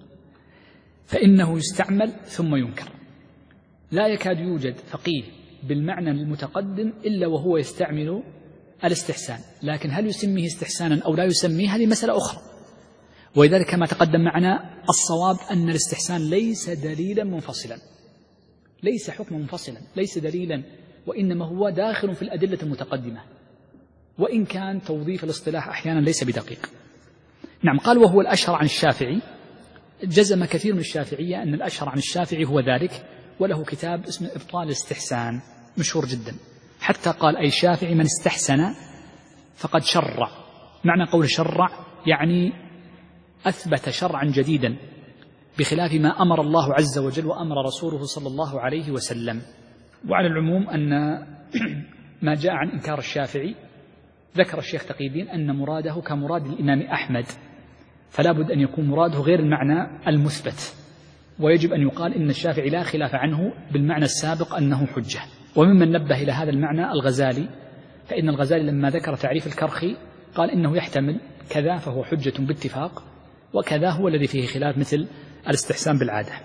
فإنه يستعمل ثم ينكر. لا يكاد يوجد فقيه بالمعنى المتقدم إلا وهو يستعمل الاستحسان، لكن هل يسميه استحسانا أو لا يسميه هذه مسألة أخرى. ولذلك كما تقدم معنا الصواب أن الاستحسان ليس دليلا منفصلا، ليس حكم منفصلا، ليس دليلا، وإنما هو داخل في الأدلة المتقدمة، وإن كان توظيف الاصطلاح أحيانا ليس بدقيق. نعم. قال وهو الأشهر عن الشافعي. جزم كثير من الشافعية أن الأشهر عن الشافعي هو ذلك، وله كتاب اسمه إبطال الاستحسان مشهور جدا، حتى قال أي شافعي من استحسن فقد شرع. معنى قول شرع يعني أثبت شرعا جديدا بخلاف ما أمر الله عز وجل وأمر رسوله صلى الله عليه وسلم. وعلى العموم أن ما جاء عن إنكار الشافعي ذكر الشيخ تقي الدين أن مراده كمراد الإمام أحمد، فلا بد أن يكون مراده غير المعنى المثبت، ويجب أن يقال إن الشافعي لا خلاف عنه بالمعنى السابق أنه حجة. وممن نبه إلى هذا المعنى الغزالي، فإن الغزالي لما ذكر تعريف الكرخي قال إنه يحتمل كذا فهو حجة باتفاق، وكذا هو الذي فيه خلاف مثل الاستحسان بالعادة.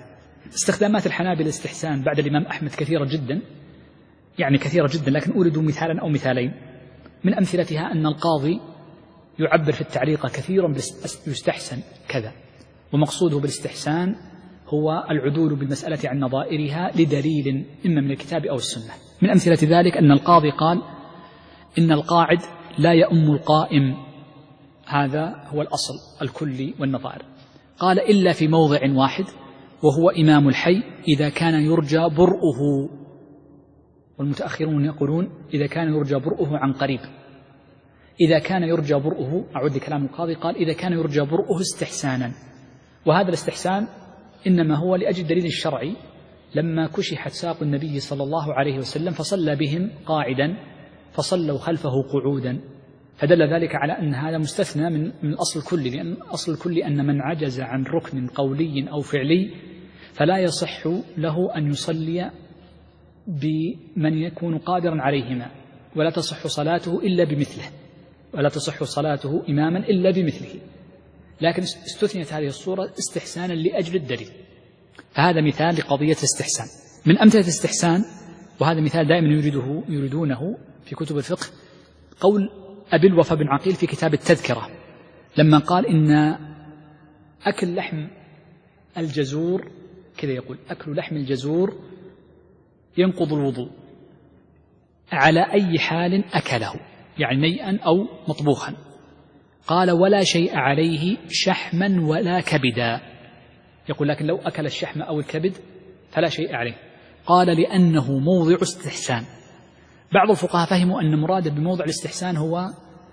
استخدامات الحنابلة الاستحسان بعد الإمام أحمد كثيرة جدا، يعني كثيرة جدا، لكن أورد مثالا أو مثالين. من أمثلتها أن القاضي يعبر في التعليق كثيرا يستحسن كذا، ومقصوده بالاستحسان هو العدول بالمسألة عن نظائرها لدليل إما من الكتاب أو السنة. من أمثلة ذلك أن القاضي قال إن القاعد لا يؤم القائم، هذا هو الأصل الكلي والنظائر. قال إلا في موضع واحد وهو إمام الحي إذا كان يرجى برؤه، والمتأخرون يقولون إذا كان يرجى برؤه عن قريب. إذا كان يرجى برؤه، أعود لكلام القاضي، قال إذا كان يرجى برؤه استحسانا، وهذا الاستحسان إنما هو لأجل دليل الشرعي لما كشحت ساق النبي صلى الله عليه وسلم فصلى بهم قاعدا فصلوا خلفه قعودا، فدل ذلك على أن هذا مستثنى من من الأصل الكلي، لأن الأصل الكلي أن من عجز عن ركن قولي أو فعلي فلا يصح له أن يصلي بمن يكون قادرا عليهما، ولا تصح صلاته إلا بمثله، ولا تصح صلاته إماما إلا بمثله، لكن استثنيت هذه الصورة استحسانا لأجل الدليل. فهذا مثال لقضية الاستحسان. من أمثلة الاستحسان، وهذا مثال دائما يريده يريدونه في كتب الفقه، قول أبي الوفا بن عقيل في كتاب التذكرة لما قال إن أكل لحم الجزور، كذا يقول أكل لحم الجزور ينقض الوضوء على أي حال أكله، يعني نيئا أو مطبوخا. قال ولا شيء عليه شحما ولا كبدا، يقول لكن لو أكل الشحم أو الكبد فلا شيء عليه. قال لأنه موضع استحسان. بعض الفقهاء فهموا أن مراد بموضع الاستحسان هو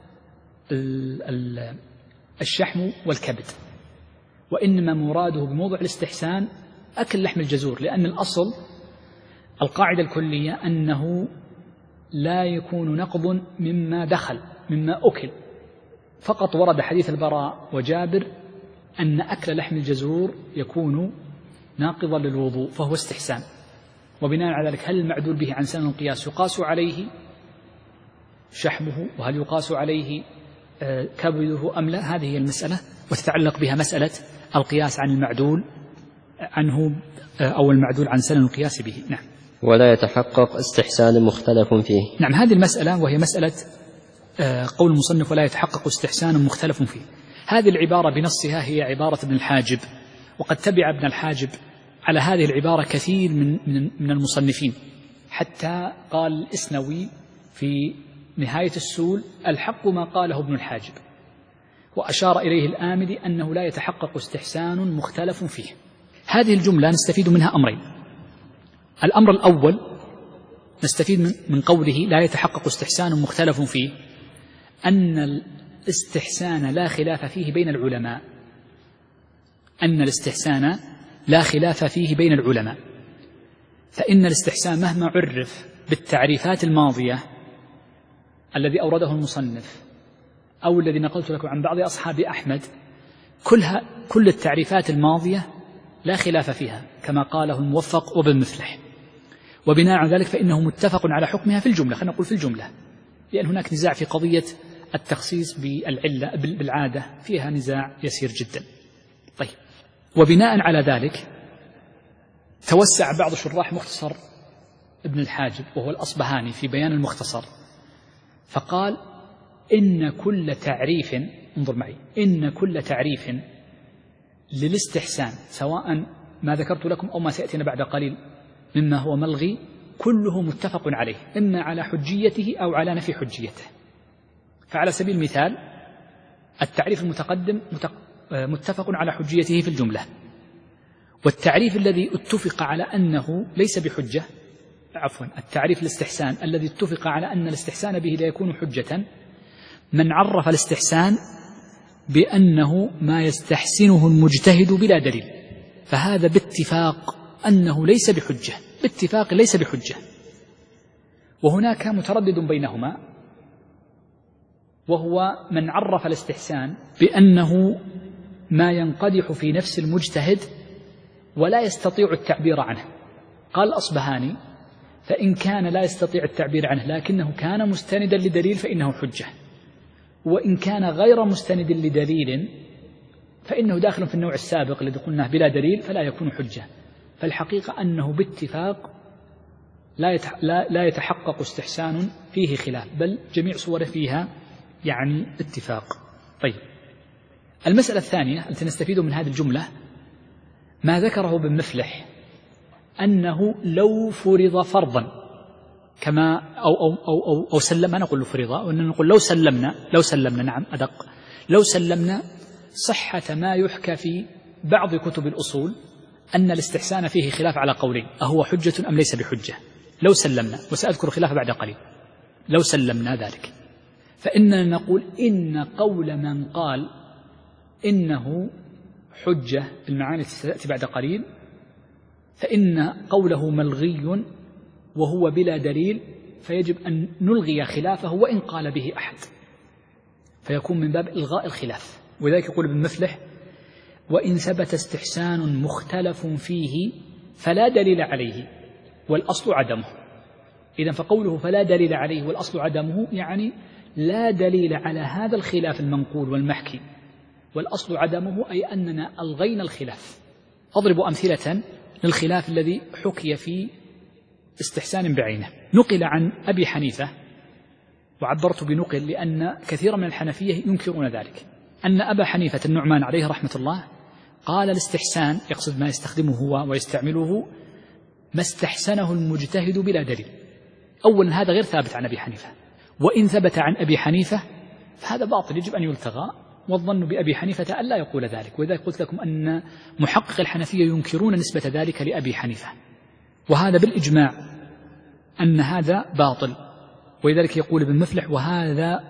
الشحم والكبد، وإنما مراده بموضع الاستحسان أكل لحم الجزور، لأن الأصل القاعدة الكلية أنه لا يكون نقض مما دخل مما أكل، فقط ورد حديث البراء وجابر أن أكل لحم الجزور يكون ناقضا للوضوء فهو استحسان. وبناء على ذلك هل المعدول به عن سنن القياس يقاس عليه شحمه، وهل يقاس عليه كبده أم لا؟ هذه هي المسألة، وتتعلق بها مسألة القياس عن المعدول عنه أو المعدول عن سنن القياس به. نعم. ولا يتحقق استحسان مختلف فيه. نعم، هذه المسألة وهي مسألة قول المصنف ولا يتحقق استحسان مختلف فيه. هذه العبارة بنصها هي عبارة ابن الحاجب، وقد تبع ابن الحاجب على هذه العبارة كثير من من المصنفين، حتى قال الإسنوي في نهاية السول الحق ما قاله ابن الحاجب، وأشار إليه الآمدي أنه لا يتحقق استحسان مختلف فيه. هذه الجملة نستفيد منها أمرين. الأمر الأول نستفيد من قوله لا يتحقق استحسان مختلف فيه أن الاستحسان لا خلاف فيه بين العلماء، أن الاستحسان لا خلاف فيه بين العلماء، فإن الاستحسان مهما عرف بالتعريفات الماضية الذي أورده المصنف أو الذي نقلت لكم عن بعض أصحاب أحمد، كلها كل التعريفات الماضية لا خلاف فيها كما قاله الموفق وابن مفلح، وبناء على ذلك فإنه متفق على حكمها في الجملة. خلينا نقول في الجملة، لأن هناك نزاع في قضية التخصيص بالعلة بالعادة، فيها نزاع يسير جدا. طيب، وبناء على ذلك توسع بعض شراح مختصر ابن الحاجب وهو الأصبهاني في بيان المختصر، فقال إن كل تعريف، انظر معي، إن كل تعريف للاستحسان سواء ما ذكرت لكم أو ما سيأتينا بعد قليل مما هو ملغي، كله متفق عليه إما على حجيته أو على نفي حجيته. فعلى سبيل المثال التعريف المتقدم متفق على حجيته في الجملة، والتعريف الذي اتفق على أنه ليس بحجة، عفوا التعريف الاستحسان الذي اتفق على أن الاستحسان به لا يكون حجة، من عرف الاستحسان بأنه ما يستحسنه المجتهد بلا دليل، فهذا باتفاق أنه ليس بحجة، باتفاق ليس بحجة. وهناك متردد بينهما، وهو من عرف الاستحسان بأنه ما ينقدح في نفس المجتهد ولا يستطيع التعبير عنه. قال الأصبهاني فإن كان لا يستطيع التعبير عنه لكنه كان مستندا لدليل فإنه حجة، وإن كان غير مستند لدليل فإنه داخل في النوع السابق الذي قلناه بلا دليل فلا يكون حجة. فالحقيقة أنه باتفاق لا يتحقق استحسان فيه خلاف، بل جميع صوره فيها يعني اتفاق. طيب، المسألة الثانية التي نستفيد من هذه الجملة ما ذكره ابن مفلح أنه لو فرض فرضا كما أو أو أو أو, أو سلم، أنا أقول فرضا، وأننا نقول لو سلمنا لو سلمنا نعم أدق لو سلمنا صحة ما يحكى في بعض كتب الأصول أن الاستحسان فيه خلاف على قولين، أهو حجة أم ليس بحجة؟ لو سلمنا، وسأذكر خلاف بعد قليل، لو سلمنا ذلك فإننا نقول إن قول من قال إنه حجة المعاني ستأتي بعد قليل، فإن قوله ملغي وهو بلا دليل، فيجب أن نلغي خلافه وإن قال به أحد، فيكون من باب إلغاء الخلاف. وذلك يقول ابن مفلح: وإن ثبت استحسان مختلف فيه فلا دليل عليه والأصل عدمه. إذن فقوله فلا دليل عليه والأصل عدمه يعني لا دليل على هذا الخلاف المنقول والمحكي، والأصل عدمه أي أننا ألغينا الخلاف. أضرب أمثلة للخلاف الذي حكي في استحسان بعينه. نقل عن أبي حنيفة، وعبرت بنقل لأن كثيرا من الحنفية ينكرون ذلك، أن أبا حنيفة النعمان عليه رحمة الله قال الاستحسان، يقصد ما يستخدمه هو ويستعمله، ما استحسنه المجتهد بلا دليل. أولا هذا غير ثابت عن أبي حنيفة، وإن ثبت عن أبي حنيفة فهذا باطل يجب أن يلتغى، والظن بأبي حنيفة ألا يقول ذلك. وإذا قلت لكم أن محقق الحنفية ينكرون نسبة ذلك لأبي حنيفة، وهذا بالإجماع أن هذا باطل. ولذلك يقول ابن مفلح: وهذا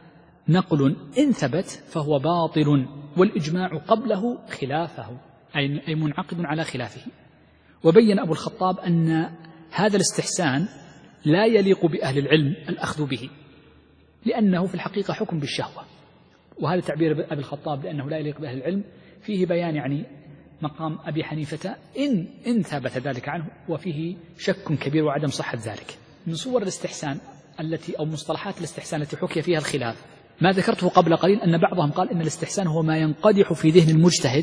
نقل إن ثبت فهو باطل، والإجماع قبله خلافه، أي منعقد على خلافه. وبين أبو الخطاب أن هذا الاستحسان لا يليق بأهل العلم الأخذ به، لأنه في الحقيقة حكم بالشهوة. وهذا تعبير أبي الخطاب لأنه لا يليق بأهل العلم فيه بيان يعني مقام أبي حنيفة إن, إن ثبت ذلك عنه، وفيه شك كبير وعدم صحة ذلك. من صور الاستحسان التي أو مصطلحات الاستحسان التي حكي فيها الخلاف ما ذكرته قبل قليل، أن بعضهم قال إن الاستحسان هو ما ينقدح في ذهن المجتهد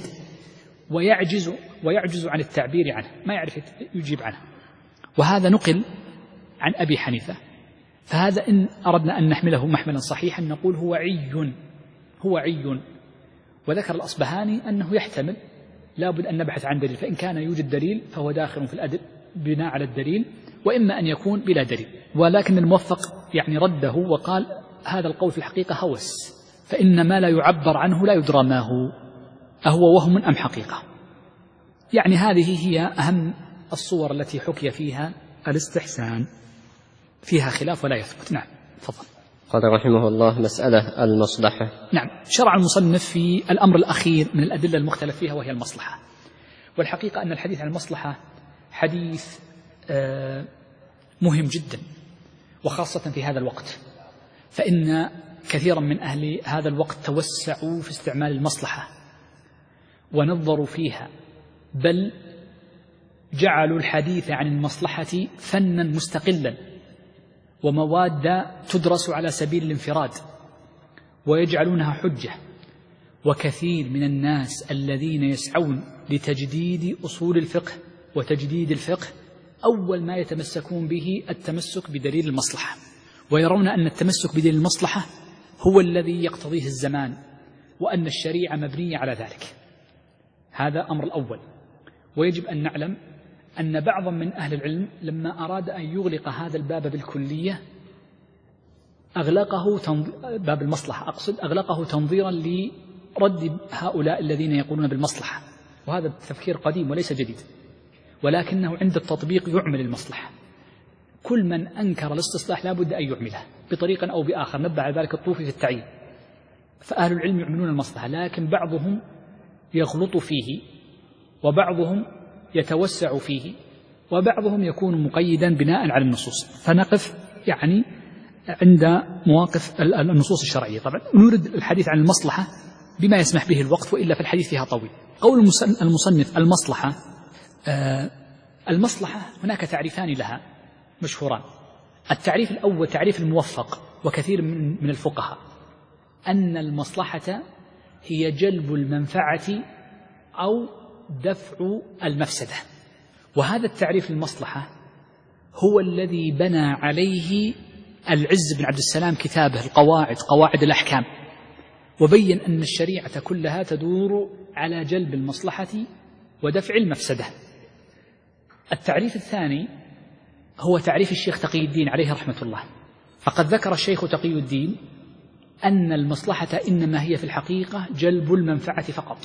ويعجز ويعجز عن التعبير عنه، ما يعرف يجيب عنه، وهذا نقل عن أبي حنيفة. فهذا إن أردنا أن نحمله محملا صحيحا نقول هو عي هو عي وذكر الأصبهاني أنه يحتمل، لا بد أن نبحث عن دليل، فإن كان يوجد دليل فهو داخل في الأدب بناء على الدليل، وإما أن يكون بلا دليل. ولكن الموفق يعني رده وقال هذا القول في الحقيقة هوس، فإن ما لا يعبر عنه لا يدرى ما هو أهو وهم أم حقيقة. يعني هذه هي أهم الصور التي حكي فيها الاستحسان، فيها خلاف ولا يثبت. نعم تفضل. قال رحمه الله: مسألة المصلحة. نعم، شرع المصنف في الأمر الأخير من الأدلة المختلف فيها وهي المصلحة. والحقيقة أن الحديث عن المصلحة حديث مهم جدا، وخاصة في هذا الوقت، فإن كثيرا من أهل هذا الوقت توسعوا في استعمال المصلحة ونظروا فيها، بل جعلوا الحديث عن المصلحة فنا مستقلا ومواد تدرس على سبيل الانفراد ويجعلونها حجة. وكثير من الناس الذين يسعون لتجديد أصول الفقه وتجديد الفقه أول ما يتمسكون به التمسك بدليل المصلحة، ويرون أن التمسك بدليل المصلحة هو الذي يقتضيه الزمان، وأن الشريعة مبنية على ذلك. هذا أمر الأول. ويجب أن نعلم أن بعضا من أهل العلم لما أراد أن يغلق هذا الباب بالكلية أغلقه تنظ... باب المصلحة أقصد أغلقه تنظيرا لرد هؤلاء الذين يقولون بالمصلحة، وهذا التفكير قديم وليس جديد، ولكنه عند التطبيق يعمل المصلحة. كل من أنكر الاستصلاح لا بد أن يعمله بطريقة أو بآخر، نبه على ذلك الطوفي في التعيين. فأهل العلم يعملون المصلحة، لكن بعضهم يغلط فيه، وبعضهم يتوسع فيه، وبعضهم يكون مقيدا بناء على النصوص. فنقف يعني عند مواقف النصوص الشرعية. طبعا نريد الحديث عن المصلحة بما يسمح به الوقت، وإلا في الحديث فيها طويل. قول المصنف المصلحة، آه المصلحة هناك تعريفان لها مشهوران. التعريف الأول تعريف الموفق وكثير من الفقهاء، أن المصلحة هي جلب المنفعة أو دفع المفسدة. وهذا التعريف للمصلحة هو الذي بنى عليه العز بن عبد السلام كتابه القواعد، قواعد الأحكام، وبين أن الشريعة كلها تدور على جلب المصلحة ودفع المفسدة. التعريف الثاني هو تعريف الشيخ تقي الدين عليه رحمة الله، فقد ذكر الشيخ تقي الدين أن المصلحة إنما هي في الحقيقة جلب المنفعة فقط،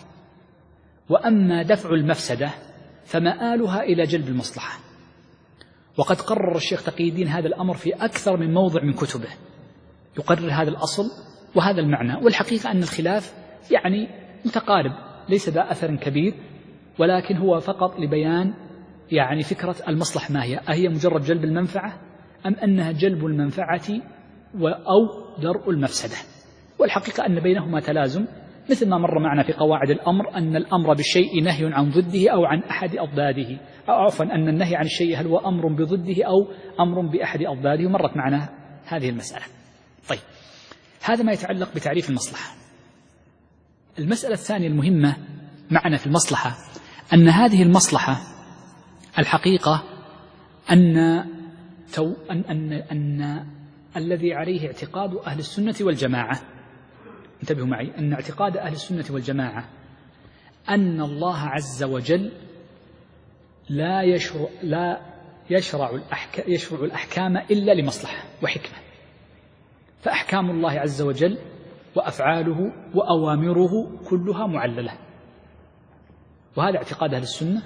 وأما دفع المفسدة فمآلها إلى جلب المصلحة. وقد قرر الشيخ تقي الدين هذا الأمر في أكثر من موضع من كتبه، يقرر هذا الأصل وهذا المعنى. والحقيقة أن الخلاف يعني متقارب، ليس ذا أثر كبير، ولكن هو فقط لبيان يعني فكرة المصلحة ما هي، أهي مجرد جلب المنفعة أم أنها جلب المنفعة أو درء المفسدة. والحقيقة أن بينهما تلازم، مثل ما مر معنا في قواعد الأمر أن الأمر بالشيء نهي عن ضده أو عن أحد أضداده، أو عفوا أن النهي عن الشيء هل هو أمر بضده أو أمر بأحد أضداده، ومرت معنا هذه المسألة. طيب، هذا ما يتعلق بتعريف المصلحة. المسألة الثانية المهمة معنا في المصلحة أن هذه المصلحة الحقيقة أن, تو أن, أن, أن الذي عليه اعتقاد أهل السنة والجماعة، انتبهوا معي، أن اعتقاد أهل السنة والجماعة أن الله عز وجل لا يشرع, لا يشرع, الأحكام يشرع الأحكام إلا لمصلحة وحكمة، فأحكام الله عز وجل وأفعاله وأوامره كلها معللة. وهذا اعتقاد أهل السنة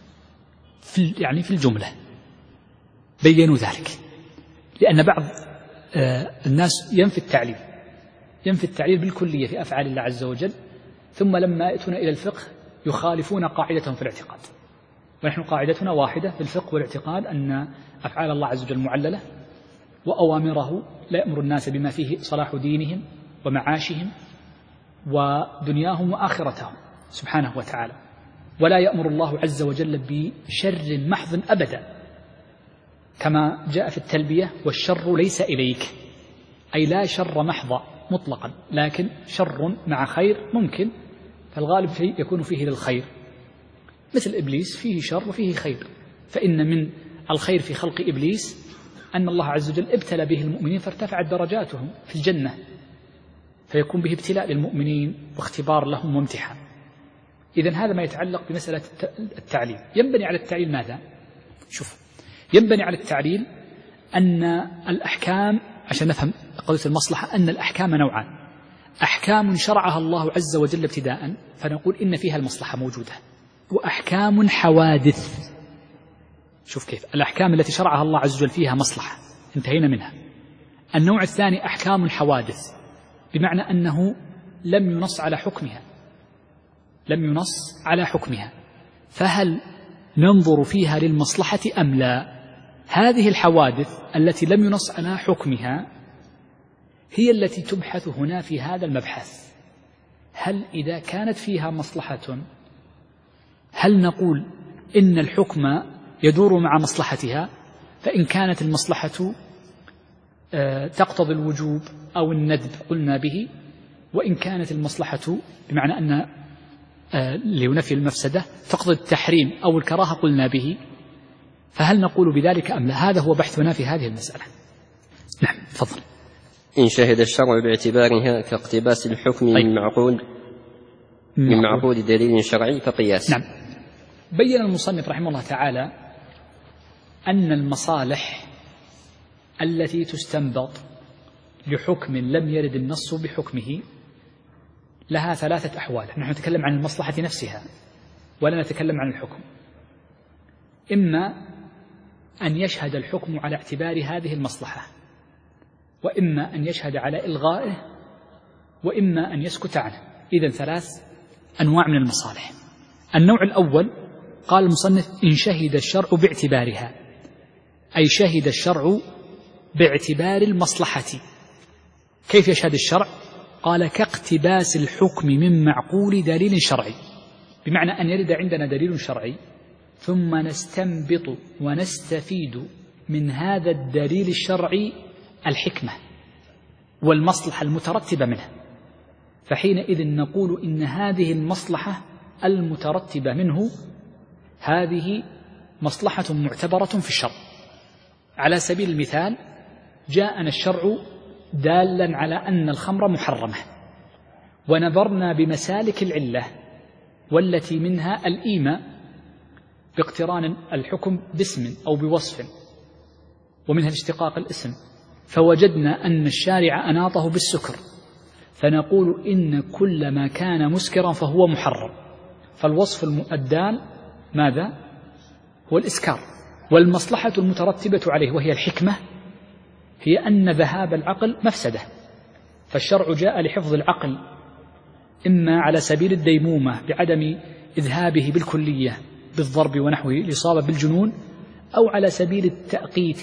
في يعني في الجملة، بينوا ذلك، لأن بعض الناس ينفي التعليل ينفي التعليل بالكلية في أفعال الله عز وجل، ثم لما يأتون إلى الفقه يخالفون قاعدتهم في الاعتقاد. ونحن قاعدتنا واحدة في الفقه والاعتقاد، أن أفعال الله عز وجل معللة، وأوامره لا يأمر الناس بما فيه صلاح دينهم ومعاشهم ودنياهم وآخرتهم سبحانه وتعالى، ولا يأمر الله عز وجل بشر محض أبدا، كما جاء في التلبية: والشر ليس إليك، أي لا شر محض مطلقا، لكن شر مع خير ممكن، فالغالب فيه يكون فيه للخير، مثل إبليس فيه شر وفيه خير. فإن من الخير في خلق إبليس أن الله عز وجل ابتلى به المؤمنين فارتفعت درجاتهم في الجنة، فيكون به ابتلاء للمؤمنين واختبار لهم وامتحان. إذن هذا ما يتعلق بمسألة التعليل. ينبني على التعليل ماذا؟ شوف، ينبني على التعليل أن الأحكام، عشان نفهم قضية المصلحة، أن الأحكام نوعان: أحكام شرعها الله عز وجل ابتداء فنقول إن فيها المصلحة موجودة، وأحكام حوادث. شوف كيف الأحكام التي شرعها الله عز وجل فيها مصلحة، انتهينا منها. النوع الثاني أحكام حوادث، بمعنى أنه لم ينص على حكمها لم ينص على حكمها فهل ننظر فيها للمصلحة أم لا؟ هذه الحوادث التي لم ينص على حكمها هي التي تبحث هنا في هذا المبحث. هل إذا كانت فيها مصلحة هل نقول إن الحكم يدور مع مصلحتها؟ فإن كانت المصلحة تقتضي الوجوب أو الندب قلنا به، وإن كانت المصلحة بمعنى أن لنفي المفسدة تقتضي التحريم أو الكراهة قلنا به، فهل نقول بذلك أم لا؟ هذا هو بحثنا في هذه المسألة. نعم، تفضل. إن شهد الشرع باعتبارها كاقتباس الحكم طيب. من معقول من معقول دليل شرعي فقياس. نعم. بين المصنف رحمه الله تعالى أن المصالح التي تستنبط لحكم لم يرد النص بحكمه لها ثلاثة أحوال. نحن نتكلم عن المصلحة نفسها ولا نتكلم عن الحكم. إما أن يشهد الحكم على اعتبار هذه المصلحة، وإما أن يشهد على إلغائه، وإما أن يسكت عنه. إذن ثلاث أنواع من المصالح. النوع الأول قال المصنف: إن شهد الشرع باعتبارها، أي شهد الشرع باعتبار المصلحة. كيف يشهد الشرع؟ قال: كاقتباس الحكم من معقول دليل شرعي، بمعنى أن يرد عندنا دليل شرعي ثم نستنبط ونستفيد من هذا الدليل الشرعي الحكمة والمصلحة المترتبة منه، فحينئذ نقول إن هذه المصلحة المترتبة منه هذه مصلحة معتبرة في الشرع. على سبيل المثال جاءنا الشرع دالا على أن الخمر محرمة، ونظرنا بمسالك العلة والتي منها الإيماء باقتران الحكم باسم أو بوصف، ومنها الاشتقاق الاسم، فوجدنا أن الشارع أناطه بالسكر، فنقول إن كل ما كان مسكرا فهو محرم. فالوصف الدال ماذا؟ هو الإسكار، والمصلحة المترتبة عليه وهي الحكمة هي أن ذهاب العقل مفسدة، فالشرع جاء لحفظ العقل إما على سبيل الديمومة بعدم إذهابه بالكلية بالضرب ونحوه الإصابة بالجنون، أو على سبيل التأقيت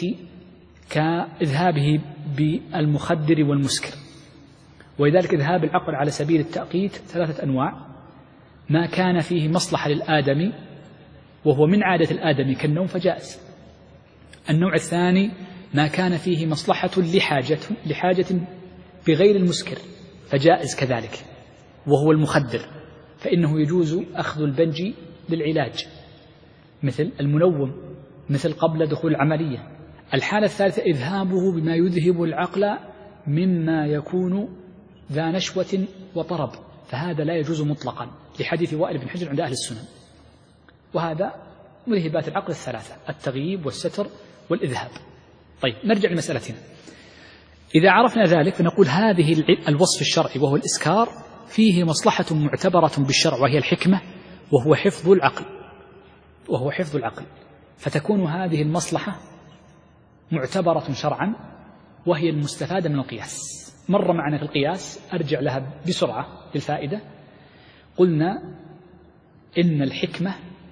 كإذهابه بالمخدر والمسكر. ولذلك إذهاب العقل على سبيل التأقيت ثلاثة أنواع: ما كان فيه مصلحة للآدمي وهو من عادة الآدمي كالنوم فجائز. النوع الثاني ما كان فيه مصلحة لحاجة, لحاجة بغير المسكر فجائز كذلك، وهو المخدر، فإنه يجوز أخذ البنج للعلاج مثل المنوم، مثل قبل دخول العملية. الحالة الثالثة إذهابه بما يذهب العقل مما يكون ذا نشوة وطرب، فهذا لا يجوز مطلقا لحديث وائل بن حجر عند أهل السنن. وهذا مذهبات العقل الثلاثة: التغييب والستر والإذهاب. طيب نرجع لمسألتنا. إذا عرفنا ذلك فنقول هذه الوصف الشرعي وهو الإسكار فيه مصلحة معتبرة بالشرع وهي الحكمة، وهو حفظ العقل وهو حفظ العقل فتكون هذه المصلحة معتبرة شرعا وهي المستفادة من القياس. مر معنا في القياس، أرجع لها بسرعة للفائدة. قلنا إن الحكمة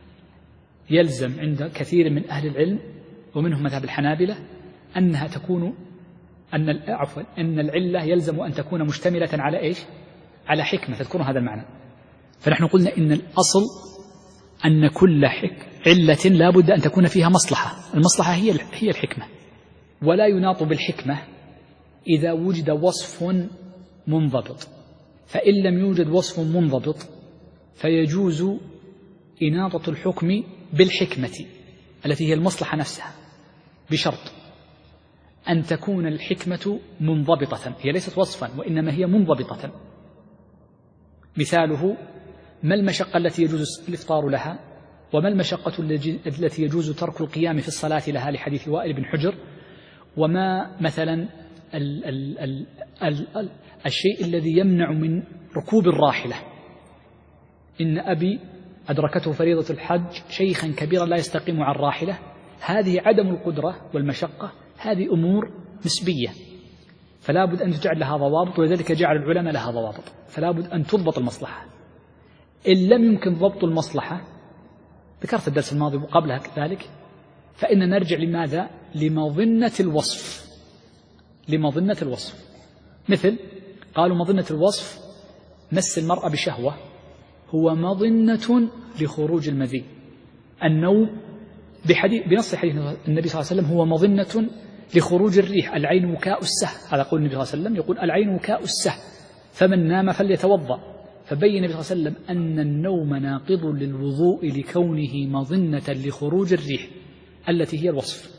يلزم عند كثير من أهل العلم ومنهم مذهب الحنابلة أنها تكون أن عفوا أن العلة يلزم أن تكون مشتملة على إيش؟ على حكمة، تذكرون هذا المعنى. فنحن قلنا إن الأصل أن كل حك علة لا بد أن تكون فيها مصلحة، المصلحة هي هي الحكمة، ولا يناط بالحكمة إذا وجد وصف منضبط. فإن لم يوجد وصف منضبط فيجوز إناطة الحكم بالحكمة التي هي المصلحة نفسها، بشرط أن تكون الحكمة منضبطة، هي ليست وصفا وإنما هي منضبطة. مثاله: ما المشقة التي يجوز الإفطار لها، وما المشقة التي يجوز ترك القيام في الصلاة لها لحديث وائل بن حجر، وما مثلا ال ال ال ال ال الشيء الذي يمنع من ركوب الراحلة. إن أبي أدركته فريضة الحج شيخا كبيرا لا يستقيم على الراحلة، هذه عدم القدرة والمشقة هذه أمور نسبية، فلا بد أن تجعل لها ضوابط، ولذلك جعل العلماء لها ضوابط، فلا بد أن تضبط المصلحة. إن لم يمكن ضبط المصلحة، ذكرت الدرس الماضي وقبلها كذلك، فإن نرجع لماذا؟ لمظنة الوصف لمظنة الوصف مثل قالوا مظنة الوصف مس المرأة بشهوة هو مظنة لخروج المذي. النوم بحديث بنص حديث النبي صلى الله عليه وسلم هو مظنة لخروج الريح. العين وكاء السه، هذا قول النبي صلى الله عليه وسلم، يقول العين وكاء السه فمن نام فليتوضأ. فبين النبي صلى الله عليه وسلم أن النوم ناقض للوضوء لكونه مظنة لخروج الريح التي هي الوصف.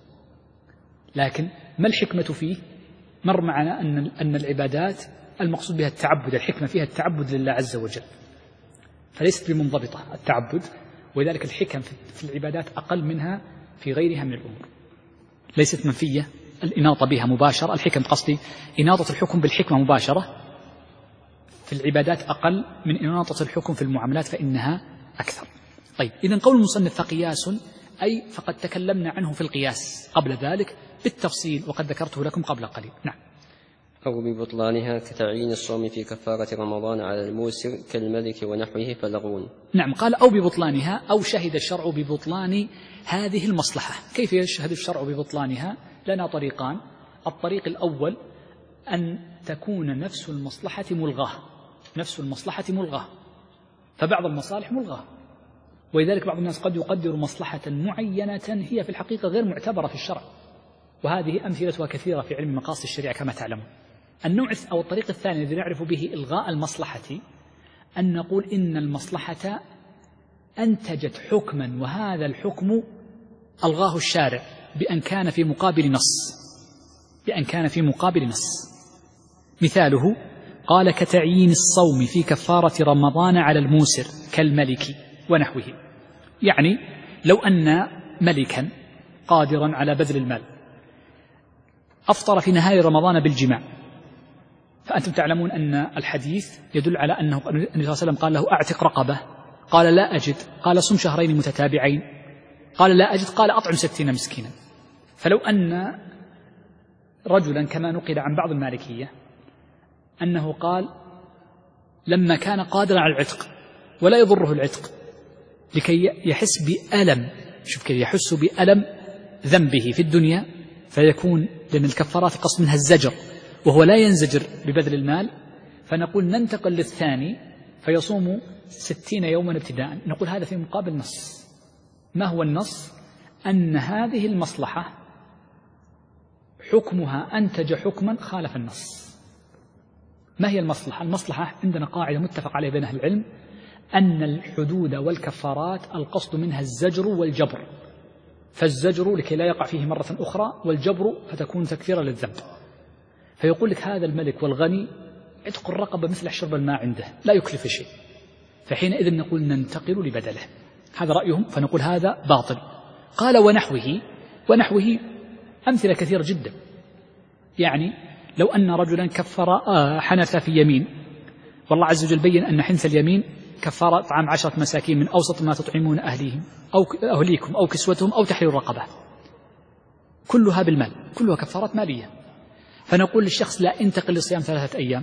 لكن ما الحكمة فيه؟ مر معنا أن أن العبادات المقصود بها التعبد، الحكمة فيها التعبد لله عز وجل، فليست بمنضبطة التعبد، ولذلك الحكم في العبادات أقل منها في غيرها من الأمور، ليست منفية الإناطة بها مباشرة. الحكم قصدي إناطة الحكم بالحكمة مباشرة في العبادات أقل من إناطة الحكم في المعاملات، فإنها أكثر. طيب إذن قول المصنف فقياس، أي فقد تكلمنا عنه في القياس قبل ذلك بالتفصيل وقد ذكرته لكم قبل قليل. نعم. أو ببطلانها كتعيين الصوم في كفارة رمضان على الموسر كالملك ونحوه فلغون. نعم، قال أو ببطلانها، أو شهد الشرع ببطلان هذه المصلحة. كيف يشهد الشرع ببطلانها؟ لنا طريقان. الطريق الأول أن تكون نفس المصلحة ملغاة، نفس المصلحة ملغاة، فبعض المصالح ملغاة، ولذلك بعض الناس قد يقدر مصلحة معينة هي في الحقيقة غير معتبرة في الشرع، وهذه أمثلتها كثيرة في علم مقاصد الشريعة كما تعلمون. النوع أو الطريق الثاني الذي نعرف به إلغاء المصلحة أن نقول إن المصلحة أنتجت حكما، وهذا الحكم ألغاه الشارع بأن كان في مقابل نص بأن كان في مقابل نص. مثاله قال: كتعيين الصوم في كفارة رمضان على الموسر كالملك ونحوه. يعني لو أن ملكا قادرا على بذل المال أفطر في نهاية رمضان بالجماع، فأنتم تعلمون أن الحديث يدل على أنه النبي صلى الله عليه وسلم قال له: أعتق رقبة، قال: لا أجد، قال: صم شهرين متتابعين، قال: لا أجد، قال: أطعم ستين مسكينا. فلو أن رجلا كما نقل عن بعض المالكية أنه قال لما كان قادرا على العتق ولا يضره العتق لكي يحس بألم، شوف كيف يحس بألم ذنبه في الدنيا، فيكون لأن الكفارات قصد منها الزجر وهو لا ينزجر ببذل المال، فنقول ننتقل للثاني فيصوم ستين يوما ابتداء. نقول هذا في مقابل نص. ما هو النص؟ أن هذه المصلحة حكمها أنتج حكما خالف النص. ما هي المصلحة؟ المصلحة عندنا قاعدة متفق عليها بين أهل العلم أن الحدود والكفارات القصد منها الزجر والجبر، فالزجر لكي لا يقع فيه مرة أخرى، والجبر فتكون تكفيرا للذنب. فيقول لك هذا الملك والغني عتق الرقبة مثل شرب الماء عنده لا يكلف شيء، فحينئذ نقول ننتقل لبدله. هذا رأيهم، فنقول هذا باطل. قال: ونحوه. ونحوه أمثلة كثيرة جدا. يعني لو أن رجلا كفر آه حنث في يمين، والله عز وجل بين أن حنث اليمين كفارة طعام عشرة مساكين من أوسط ما تطعمون أهليهم أو أهليكم أو كسوتهم أو تحرير رقبة، كلها بالمال، كلها كفارات مالية. فنقول للشخص: لا، انتقل لصيام ثلاثة أيام،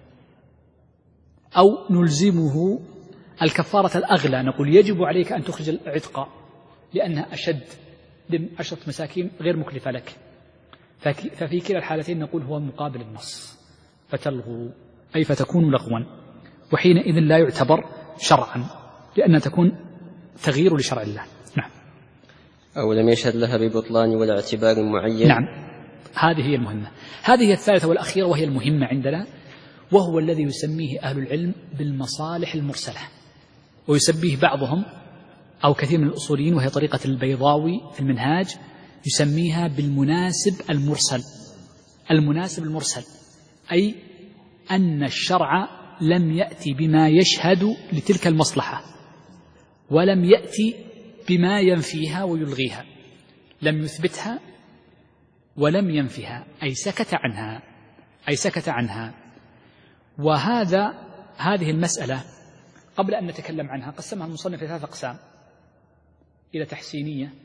أو نلزمه الكفارة الأغلى، نقول يجب عليك أن تخرج العتق لأنها أشد عشرة مساكين غير مكلفة لك. ففي كلا الحالتين نقول هو مقابل النص، فتلغو أي فتكون لغوا، وحينئذ لا يعتبر شرعا لأنها تكون تغيير لشرع الله. نعم. أو لم يشهد لها ببطلان ولا اعتبار معين. نعم، هذه هي المهمة. هذه الثالثة والأخيرة وهي المهمة عندنا، وهو الذي يسميه أهل العلم بالمصالح المرسلة، ويسميه بعضهم أو كثير من الأصوليين، وهي طريقة البيضاوي في المنهاج، يسميها بالمناسب المرسل. المناسب المرسل أي أن الشرع لم يأتي بما يشهد لتلك المصلحة، ولم يأتي بما ينفيها ويلغيها، لم يثبتها ولم ينفها، أي سكت عنها أي سكت عنها. وهذا هذه المسألة قبل أن نتكلم عنها قسمها المصنف في ثلاث أقسام: إلى تحسينية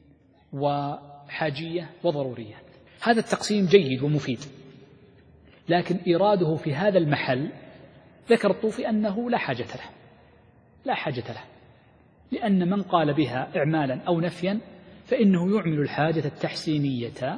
وحاجية وضرورية. هذا التقسيم جيد ومفيد، لكن إراده في هذا المحل ذكر الطوفي أنه لا حاجة له لا حاجة له لأن من قال بها إعمالا أو نفيا فإنه يعمل الحاجة التحسينية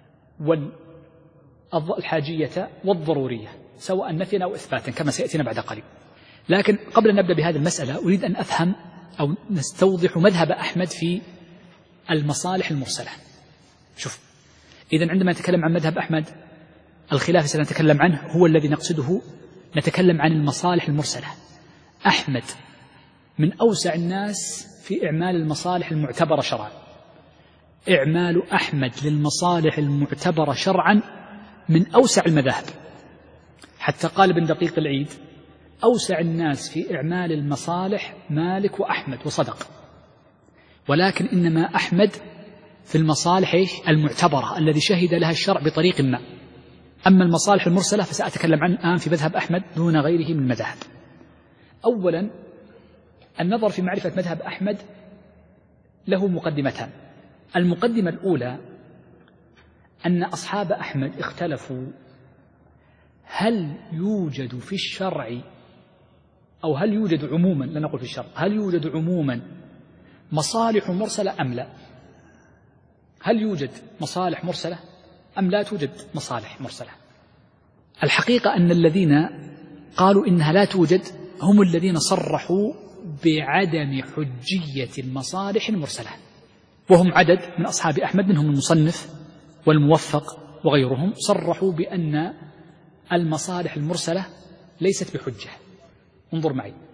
والحاجية والضرورية سواء نفيا أو إثباتا كما سيأتينا بعد قليل. لكن قبل أن نبدأ بهذه المسألة أريد أن أفهم أو نستوضح مذهب أحمد في المصالح المرسلة. شوف، إذن عندما نتكلم عن مذهب أحمد الخلاف سنتكلم عنه هو الذي نقصده، نتكلم عن المصالح المرسلة. أحمد من أوسع الناس في إعمال المصالح المعتبرة شرعا. إعمال أحمد للمصالح المعتبرة شرعا من أوسع المذاهب، حتى قال ابن دقيق العيد: أوسع الناس في إعمال المصالح مالك وأحمد، وصدق. ولكن إنما أحمد في المصالح المعتبرة الذي شهد لها الشرع بطريق ما. أما المصالح المرسلة فسأتكلم عنها الآن في مذهب أحمد دون غيره من المذاهب. أولا، النظر في معرفة مذهب أحمد له مقدمتان. المقدمة الأولى أن أصحاب أحمد اختلفوا هل يوجد في الشرع أو هل يوجد عموما، لا نقول في الشرع، هل يوجد عموما مصالح مرسلة أم لا؟ هل يوجد مصالح مرسلة أم لا توجد مصالح مرسلة؟ الحقيقة أن الذين قالوا إنها لا توجد هم الذين صرحوا بعدم حجية المصالح المرسلة، وهم عدد من أصحاب أحمد، منهم المصنف والموفق وغيرهم، صرحوا بأن المصالح المرسلة ليست بحجة. انظر معي،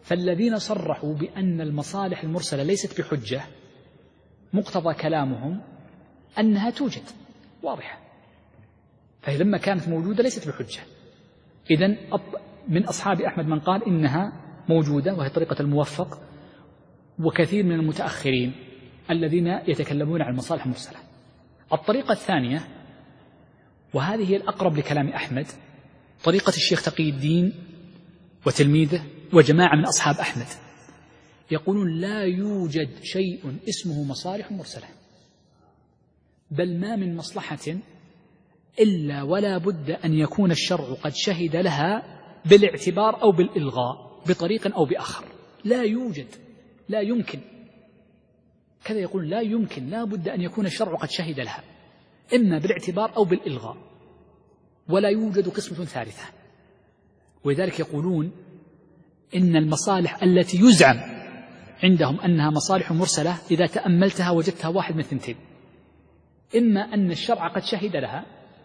فالذين صرحوا بأن المصالح المرسلة ليست بحجة مقتضى كلامهم أنها توجد واضحة، فهي لما كانت موجودة ليست بحجة. إذن من أصحاب أحمد من قال إنها موجودة وهي طريقة الموفق، وكثير من المتأخرين الذين يتكلمون عن المصالح المرسلة. الطريقة الثانية وهذه هي الأقرب لكلام أحمد، طريقة الشيخ تقي الدين وتلميذه وجماعة من أصحاب أحمد، يقولون لا يوجد شيء اسمه مصالح مرسلة، بل ما من مصلحة إلا ولا بد أن يكون الشرع قد شهد لها بالاعتبار أو بالإلغاء بطريق أو بآخر. لا يوجد، لا يمكن، كذا يقول لا يمكن، لا بد أن يكون الشرع قد شهد لها إما بالاعتبار أو بالإلغاء، ولا يوجد قسمة ثالثة. ولذلك يقولون إن المصالح التي يزعم عندهم أنها مصالح مرسلة إذا تأملتها وجدتها واحد من ثنتين: إما أن الشرع قد شهد لها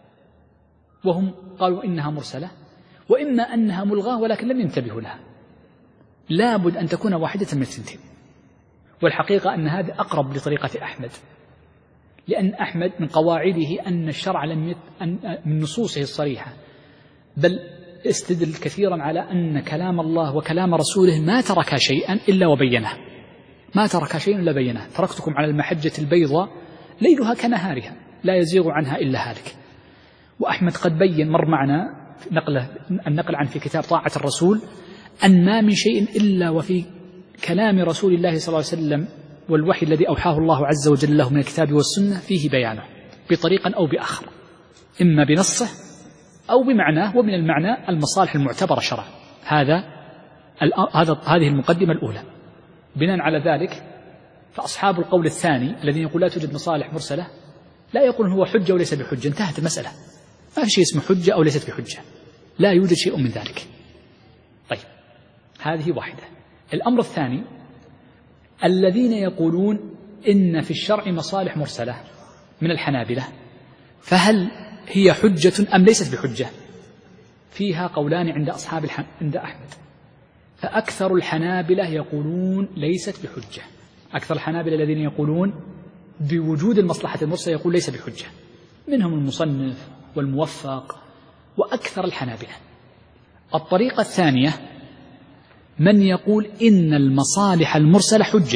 وهم قالوا إنها مرسلة، وإما أنها ملغاة ولكن لم ينتبهوا لها. لا بد أن تكون واحدة من الثنتين. والحقيقة أن هذا أقرب لطريقة أحمد، لأن أحمد من قواعده أن الشرع لم يت... أن من نصوصه الصريحة بل استدل كثيرا على أن كلام الله وكلام رسوله ما ترك شيئا إلا وبينه، ما ترك شيئا إلا بينه. تركتكم على المحجة البيضاء ليلها كنهارها لا يزيغ عنها إلا هالك. وأحمد قد بين مر معنا نقله النقل عن في كتاب طاعة الرسول أن ما من شيء إلا وفي كلام رسول الله صلى الله عليه وسلم والوحي الذي أوحاه الله عز وجل له من الكتاب والسنة فيه بيانه بطريقة أو بآخر، إما بنصه أو بمعناه، ومن المعنى المصالح المعتبرة شرعا. هذا هذا هذه المقدمة الأولى. بناء على ذلك فأصحاب القول الثاني الذين يقول لا توجد مصالح مرسلة لا يقول هو حجة وليس بحجة، انتهت المسألة، ما في شيء اسمه حجة أو ليست بحجة، لا يوجد شيء من ذلك. طيب هذه واحدة. الأمر الثاني الذين يقولون إن في الشرع مصالح مرسلة من الحنابلة، فهل هي حجة أم ليست بحجة؟ فيها قولان عند أصحاب الح... عند أحمد. فأكثر الحنابلة يقولون ليست بحجة، أكثر الحنابلة الذين يقولون بوجود المصلحة المرسلة يقول ليس بحجة، منهم المصنف والموفق وأكثر الحنابلة. الطريقة الثانية من يقول إن المصالح المرسلة حجة،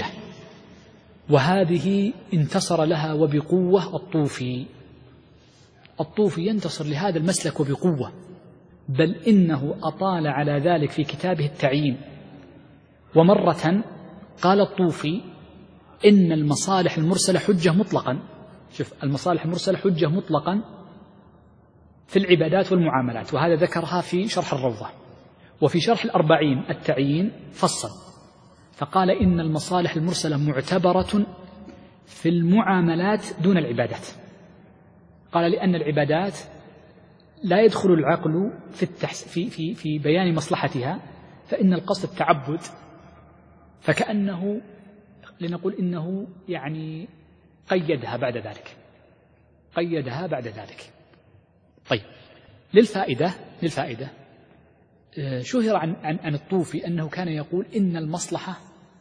وهذه انتصر لها وبقوة الطوفي. الطوفي ينتصر لهذا المسلك وبقوة، بل إنه أطال على ذلك في كتابه التعيين. ومرة قال الطوفي إن المصالح المرسلة حجة مطلقا، شوف المصالح المرسلة حجة مطلقا في العبادات والمعاملات، وهذا ذكرها في شرح الروضة. وفي شرح الأربعين التعيين فصل فقال إن المصالح المرسلة معتبرة في المعاملات دون العبادات. قال لأن العبادات لا يدخل العقل في, التحس في, في, في بيان مصلحتها، فإن القصد التعبد، فكأنه لنقول إنه يعني قيدها بعد ذلك، قيدها بعد ذلك. طيب للفائدة للفائدة شهر عن, عن, عن الطوفي أنه كان يقول إن المصلحة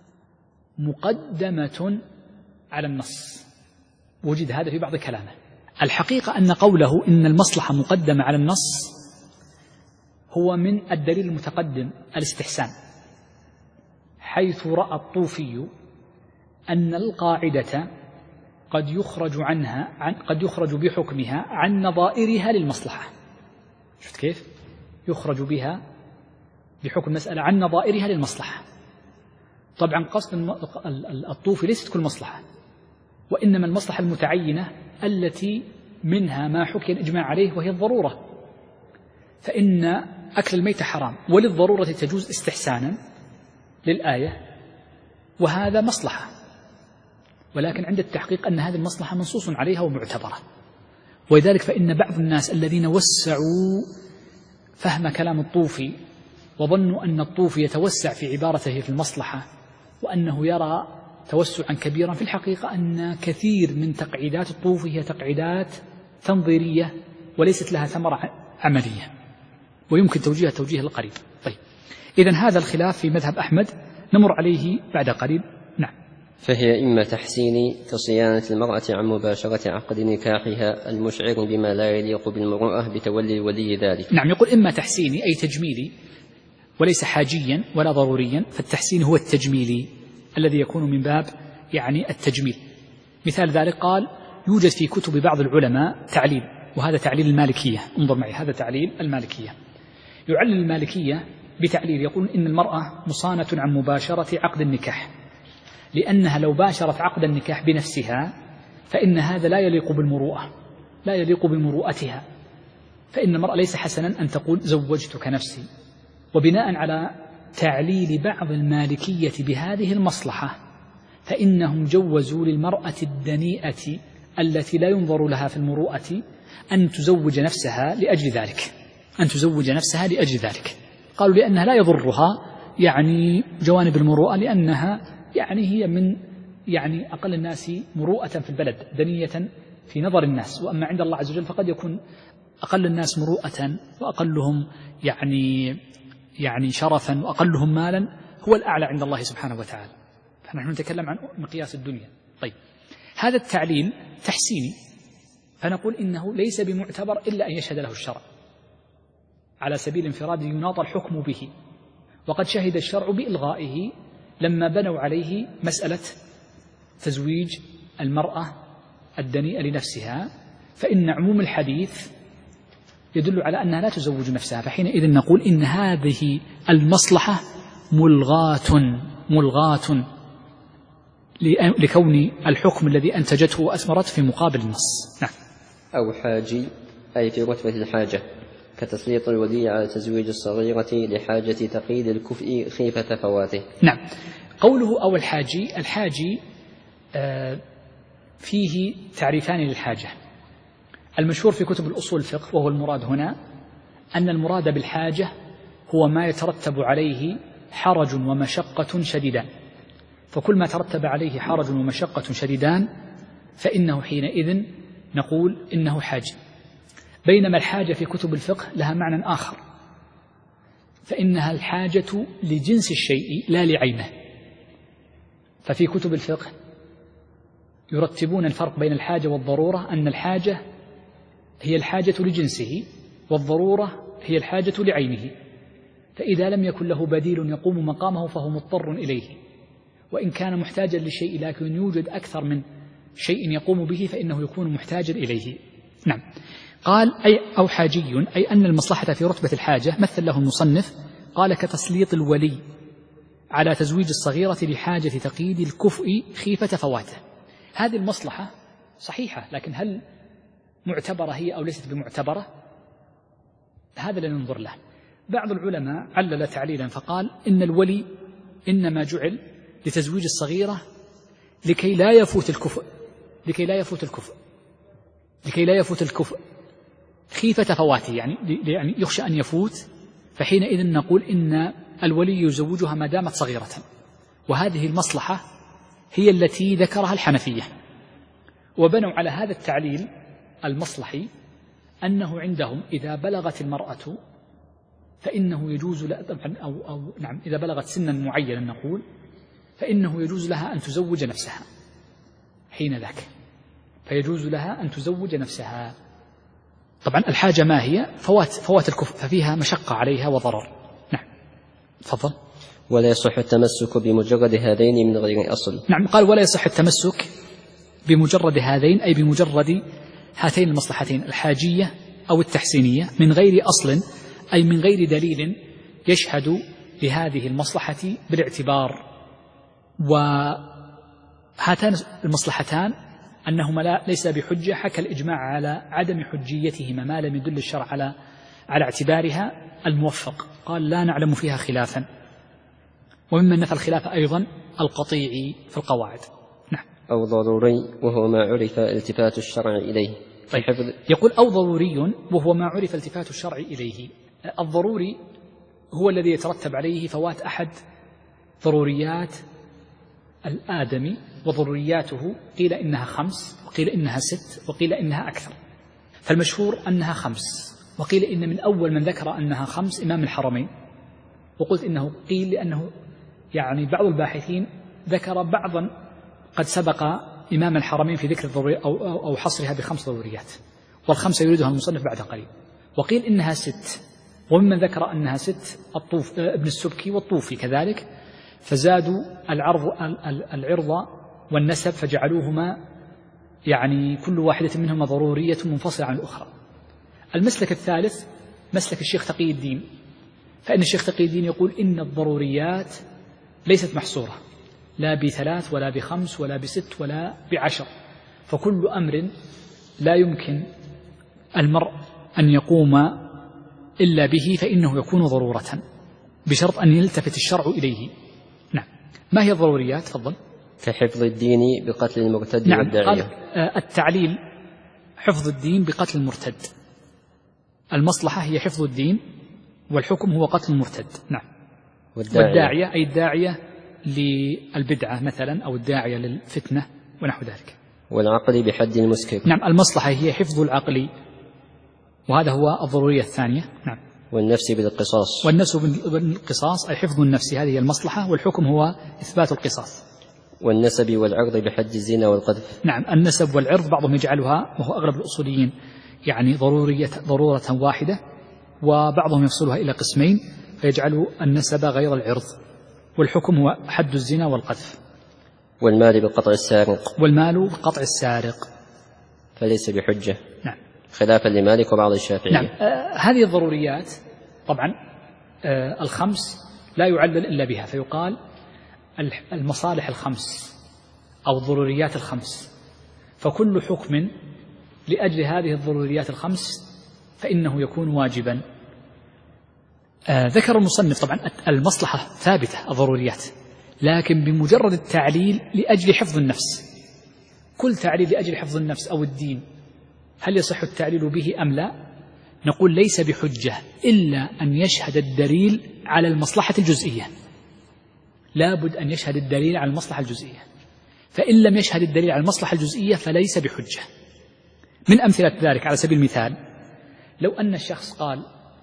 مقدمة على النص، وجد هذا في بعض كلامه. الحقيقة أن قوله إن المصلحة مقدمة على النص هو من الدليل المتقدم الاستحسان، حيث رأى الطوفي أن القاعدة قد يخرج عنها عن قد يخرج بحكمها عن نظائرها للمصلحة. شفت كيف؟ يخرج بها بحكم المسألة عن نظائرها للمصلحة. طبعا قصد الطوفي ليست كل مصلحة، وإنما المصلحة المتعينة التي منها ما حكي الإجماع عليه وهي الضرورة، فإن أكل الميت حرام وللضرورة تجوز استحسانا للآية، وهذا مصلحة، ولكن عند التحقيق أن هذه المصلحة منصوص عليها ومعتبرة. ولذلك فإن بعض الناس الذين وسعوا فهم كلام الطوفي وظنوا أن الطوفي يتوسع في عبارته في المصلحة وأنه يرى توسعا كبيرا، في الحقيقة أن كثير من تقعيدات الطوفي هي تقعيدات تنظيرية وليست لها ثمرة عملية، ويمكن توجيهها توجيه القريب. طيب إذن هذا الخلاف في مذهب أحمد نمر عليه بعد قليل. نعم. فهي إما تحسين كصيانة المرأة عن مباشرة عقد نكاحها المشعر بما لا يليق بالمرأة بتولي ولي ذلك. نعم، يقول إما تحسيني أي تجميلي وليس حاجيا ولا ضروريا، فالتحسين هو التجميلي الذي يكون من باب يعني التجميل. مثال ذلك قال يوجد في كتب بعض العلماء تعليل، وهذا تعليل المالكية، انظر معي هذا تعليل المالكية، يعلل المالكية بتعليل يقول إن المرأة مصانة عن مباشرة عقد النكاح، لأنها لو باشرت عقد النكاح بنفسها فإن هذا لا يليق بالمروءة، لا يليق بمروءتها، فإن المرأة ليس حسنا أن تقول زوجتك نفسي. وبناء على تعليل بعض المالكية بهذه المصلحة فإنهم جوزوا للمرأة الدنيئة التي لا ينظر لها في المروءة أن تزوج نفسها لأجل ذلك، أن تزوج نفسها لأجل ذلك. قالوا لأنها لا يضرها يعني جوانب المروءة، لأنها يعني هي من يعني أقل الناس مروءة في البلد، دنية في نظر الناس، وأما عند الله عز وجل فقد يكون أقل الناس مروءة وأقلهم يعني يعني شرفا وأقلهم مالا هو الأعلى عند الله سبحانه وتعالى، فنحن نتكلم عن مقياس الدنيا. طيب، هذا التعليل تحسيني، فنقول إنه ليس بمعتبر إلا أن يشهد له الشرع على سبيل الانفراد يناط الحكم به، وقد شهد الشرع بإلغائه لما بنوا عليه مسألة تزويج المرأة الدنيئة لنفسها، فإن عموم الحديث يدل على أنها لا تزوج نفسها، فحينئذ نقول إن هذه المصلحة ملغاة ملغاة لكون الحكم الذي أنتجته وأثمرت في مقابل النص. نعم. أو حاجي أي في رتبة الحاجة، كتسليط الولي على تزويج الصغيرة لحاجة تقييد الكفء خيفة فواته. نعم. قوله أو الحاجي، الحاجي آه فيه تعريفان للحاجة. المشهور في كتب الأصول الفقه وهو المراد هنا أن المراد بالحاجة هو ما يترتب عليه حرج ومشقة شديدان، فكل ما ترتب عليه حرج ومشقة شديدان فإنه حينئذ نقول إنه حاجة. بينما الحاجة في كتب الفقه لها معنى آخر، فإنها الحاجة لجنس الشيء لا لعينه. ففي كتب الفقه يرتبون الفرق بين الحاجة والضرورة، أن الحاجة هي الحاجة لجنسه والضرورة هي الحاجة لعينه، فإذا لم يكن له بديل يقوم مقامه فهو مضطر إليه، وإن كان محتاجا لشيء لكن يوجد أكثر من شيء يقوم به فإنه يكون محتاجا إليه. نعم. قال أي أو حاجي أي أن المصلحة في رتبة الحاجة مثل له المصنف قال كتسليط الولي على تزويج الصغيرة لحاجة تقييد الكفء خيفة فواته. هذه المصلحة صحيحة، لكن هل معتبرة هي أو ليست بمعتبرة؟ هذا لا ننظر له. بعض العلماء علل تعليلا فقال إن الولي إنما جعل لتزويج الصغيرة لكي لا يفوت الكفء لكي لا يفوت الكفء لكي لا يفوت الكفء خيفة فواته، يعني يعني يخشى أن يفوت، فحينئذ نقول إن الولي يزوجها ما دامت صغيرة، وهذه المصلحة هي التي ذكرها الحنفية، وبنوا على هذا التعليل المصلحي أنه عندهم إذا بلغت المرأة فإنه يجوز لها أو, أو نعم إذا بلغت سنا معينا نقول فإنه يجوز لها أن تزوج نفسها حين ذاك، فيجوز لها أن تزوج نفسها. طبعا الحاجة ما هي؟ فوات, فوات الكفء، ففيها مشقة عليها وضرر. نعم. تفضل. ولا يصح التمسك بمجرد هذين من غير أصل. نعم. قال ولا يصح التمسك بمجرد هذين أي بمجرد هاتين المصلحتين الحاجية أو التحسينية من غير أصل أي من غير دليل يشهد لهذه المصلحة بالاعتبار. وهاتان المصلحتان أنهما لا ليس بحجة، حكى الإجماع على عدم حجيتهما ما لم يدل الشرع على على اعتبارها الموفق، قال لا نعلم فيها خلافا. وممن نفى الخلاف أيضا القطيع في القواعد. نعم. أو ضروري وهو ما عرف التفات الشرع إليه. طيب. يقول أو ضروري وهو ما عرف التفات الشرع إليه. الضروري هو الذي يترتب عليه فوات أحد ضروريات الآدمي، وضرورياته قيل إنها خمس وقيل إنها ست وقيل إنها أكثر، فالمشهور أنها خمس، وقيل إن من أول من ذكر أنها خمس إمام الحرمين وقلت إنه قيل لأنه يعني بعض الباحثين ذكر بعضا قد سبق إمام الحرمين في ذكر الضروريات أو, أو حصرها بخمس ضروريات، والخمسة يريدها المصنف بعد قليل، وقيل إنها ست، وممن ذكر أنها ست الطوف ابن السبكي والطوفي كذلك، فزادوا العرض العرض والنسب فجعلوهما يعني كل واحدة منهما ضرورية منفصلة عن الأخرى. المسلك الثالث مسلك الشيخ تقي الدين، فإن الشيخ تقي الدين يقول إن الضروريات ليست محصورة لا بثلاث ولا بخمس ولا بست ولا بعشر، فكل أمر لا يمكن المرء أن يقوم إلا به فإنه يكون ضرورة بشرط أن يلتفت الشرع إليه. نعم. ما هي الضروريات؟ تفضل. كحفظ الدين بقتل المرتد نعم. والداعية. التعليل حفظ الدين بقتل المرتد، المصلحة هي حفظ الدين والحكم هو قتل المرتد. نعم. والداعية, والداعية أي الداعية للبدعة مثلا أو الداعية للفتنة ونحو ذلك. والعقل بحد المسكر. نعم. المصلحة هي حفظ العقل، وهذا هو الضرورية الثانية. نعم. والنفس بالقصاص. والنفس بالقصاص أي حفظ النفس، هذه هي المصلحة، والحكم هو إثبات القصاص. والنسب والعرض بحد الزنا والقذف. نعم. النسب والعرض بعضهم يجعلها، وهو أغلب الأصوليين، يعني ضرورية ضرورة واحدة، وبعضهم يفصلها إلى قسمين فيجعلوا النسب غير العرض، والحكم هو حد الزنا والقذف. والمال بقطع السارق. والمال بقطع السارق فليس بحجة. نعم. خلافا لمالك وبعض الشافعية. نعم. آه هذه الضروريات طبعا آه الخمس لا يعلل إلا بها، فيقال المصالح الخمس أو الضروريات الخمس، فكل حكم لأجل هذه الضروريات الخمس فإنه يكون واجبا. آه ذكر المصنف طبعا المصلحة ثابتة الضروريات، لكن بمجرد التعليل لأجل حفظ النفس، كل تعليل لأجل حفظ النفس أو الدين هل يصح التعليل به أم لا؟ نقول ليس بحجة إلا أن يشهد الدليل على المصلحة الجزئية، لا بد أن يشهد الدليل على المصلحة الجزئية، فإن لم يشهد الدليل على المصلحة الجزئية فليس بحجة. من أمثلة ذلك على سبيل المثال، لو أن الشخص قال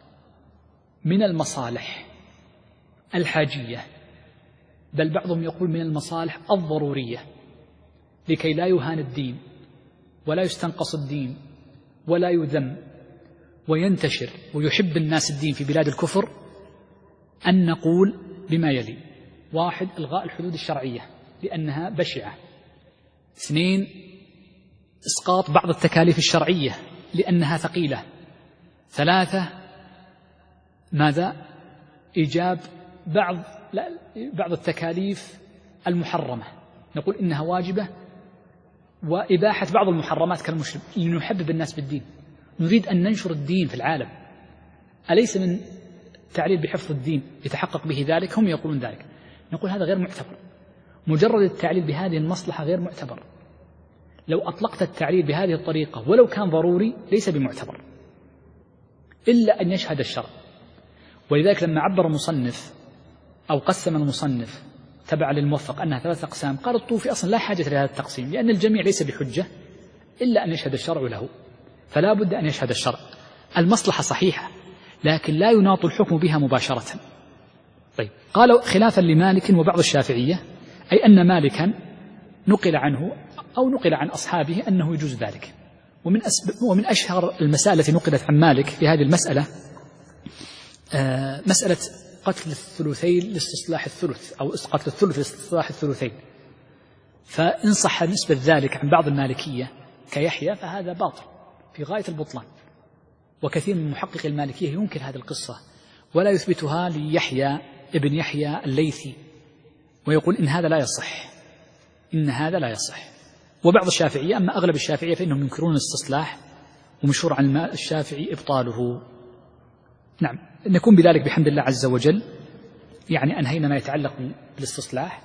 من المصالح الحاجية، بل بعضهم يقول من المصالح الضرورية، لكي لا يهان الدين ولا يستنقص الدين ولا يذم وينتشر ويحب الناس الدين في بلاد الكفر، أن نقول بما يلي: واحد، إلغاء الحدود الشرعية لأنها بشعة. اثنين، إسقاط بعض التكاليف الشرعية لأنها ثقيلة. ثلاثة، ماذا؟ إيجاب بعض لا بعض التكاليف المحرمة، نقول إنها واجبة، وإباحة بعض المحرمات كالمشرب، لنحبب الناس بالدين، نريد أن ننشر الدين في العالم. أليس من تعليل بحفظ الدين يتحقق به ذلك؟ هم يقولون ذلك، نقول هذا غير معتبر، مجرد التعليل بهذه المصلحة غير معتبر. لو أطلقت التعليل بهذه الطريقة ولو كان ضروري ليس بمعتبر إلا أن يشهد الشرع. ولذلك لما عبر المصنف أو قسم المصنف تبع للموفق أنها ثلاثة أقسام، قال الطوفي أصلا لا حاجة لهذا التقسيم، لأن الجميع ليس بحجة إلا أن يشهد الشرع له، فلا بد أن يشهد الشرع. المصلحة صحيحة لكن لا يناط الحكم بها مباشرة. طيب، قالوا خلافا لمالك وبعض الشافعية، أي أن مالكا نقل عنه أو نقل عن أصحابه أنه يجوز ذلك. ومن, ومن أشهر المسائل التي نقلت عن مالك في هذه المسألة آه مسألة قتل الثلثين لاستصلاح الثلث، أو قتل الثلث لاستصلاح الثلثين. فإن صح نسبة ذلك عن بعض المالكية كيحيى فهذا باطل في غاية البطلان، وكثير من محقق المالكية ينكر هذه القصة ولا يثبتها ليحيى ابن يحيى الليثي، ويقول إن هذا لا يصح، إن هذا لا يصح. وبعض الشافعية، أما أغلب الشافعية فإنهم ينكرون الاستصلاح، ومشهور عن الشافعي إبطاله. نعم، نكون بذلك بحمد الله عز وجل يعني أنهينا ما يتعلق بالاستصلاح.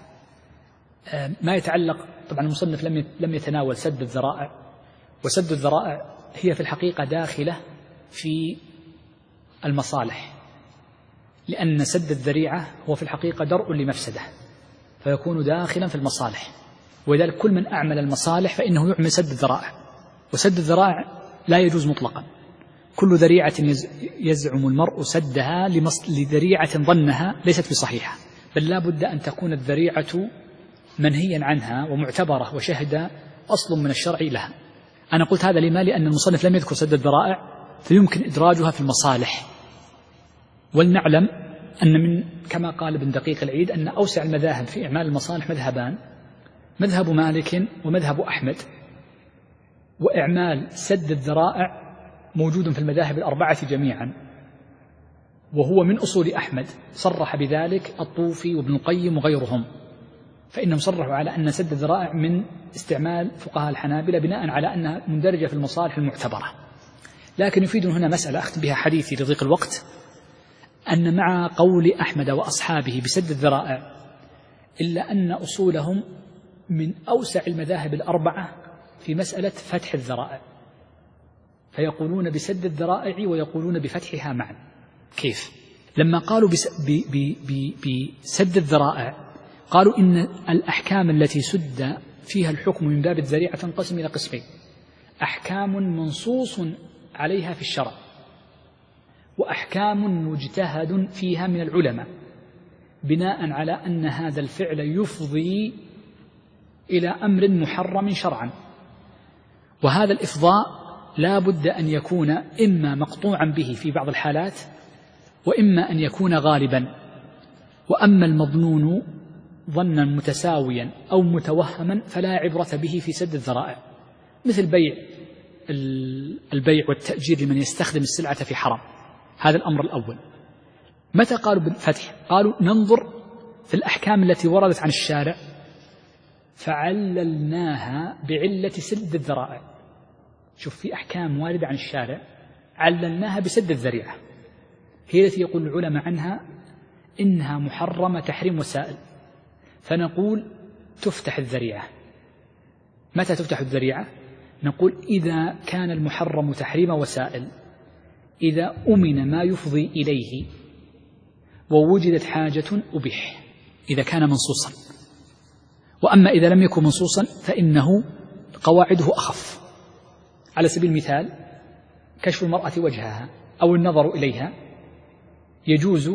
ما يتعلق طبعا المصنف لم لم يتناول سد الذرائع، وسد الذرائع هي في الحقيقة داخلة في المصالح، لأن سد الذريعة هو في الحقيقة درء لمفسدة، فيكون داخلا في المصالح. ولذلك كل من أعمل المصالح فإنه يعمل سد الذرائع، وسد الذرائع لا يجوز مطلقا، كل ذريعة يزعم المرء سدها لذريعة ظنها ليست بصحيحة، بل لا بد أن تكون الذريعة منهيا عنها ومعتبرة وشهد أصل من الشرع لها. أنا قلت هذا لما؟ لأن المصنف لم يذكر سد الذرائع فيمكن إدراجها في المصالح. ولنعلم أن من كما قال ابن دقيق العيد أن أوسع المذاهب في إعمال المصالح مذهبان، مذهب مالك ومذهب أحمد، وإعمال سد الذرائع موجود في المذاهب الأربعة جميعا، وهو من أصول أحمد، صرح بذلك الطوفي وابن القيم وغيرهم، فإنهم صرحوا على أن سد الذرائع من استعمال فقهاء الحنابلة بناء على أنها مندرجة في المصالح المعتبرة. لكن يفيدون هنا مسألة أختم بها حديثي لضيق الوقت، أن مع قول أحمد وأصحابه بسد الذرائع إلا أن أصولهم من أوسع المذاهب الأربعة في مسألة فتح الذرائع، فيقولون بسد الذرائع ويقولون بفتحها معا. كيف؟ لما قالوا بسد الذرائع قالوا إن الأحكام التي سد فيها الحكم من باب الذريعة تنقسم إلى قسمين: أحكام منصوص عليها في الشرع، وأحكام مجتهد فيها من العلماء بناء على أن هذا الفعل يفضي إلى أمر محرم شرعا، وهذا الإفضاء لا بد أن يكون إما مقطوعا به في بعض الحالات، وإما أن يكون غالبا. وأما المظنون ظنا متساويا أو متوهما فلا عبرة به في سد الذرائع، مثل بيع البيع والتأجير لمن يستخدم السلعة في حرام. هذا الأمر الأول. متى قالوا بالفتح؟ قالوا ننظر في الأحكام التي وردت عن الشارع فعللناها بعلة سد الذرائع. شوف، في أحكام واردة عن الشارع عللناها بسد الذريعة، هي التي يقول العلماء عنها إنها محرمة تحريم وسائل، فنقول تفتح الذريعة. متى تفتح الذريعة؟ نقول إذا كان المحرم تحريم وسائل، إذا أمن ما يفضي إليه ووجدت حاجة أبيح، إذا كان منصوصا. وأما إذا لم يكن منصوصا فإنه قواعده أخف. على سبيل المثال كشف المرأة وجهها أو النظر إليها يجوز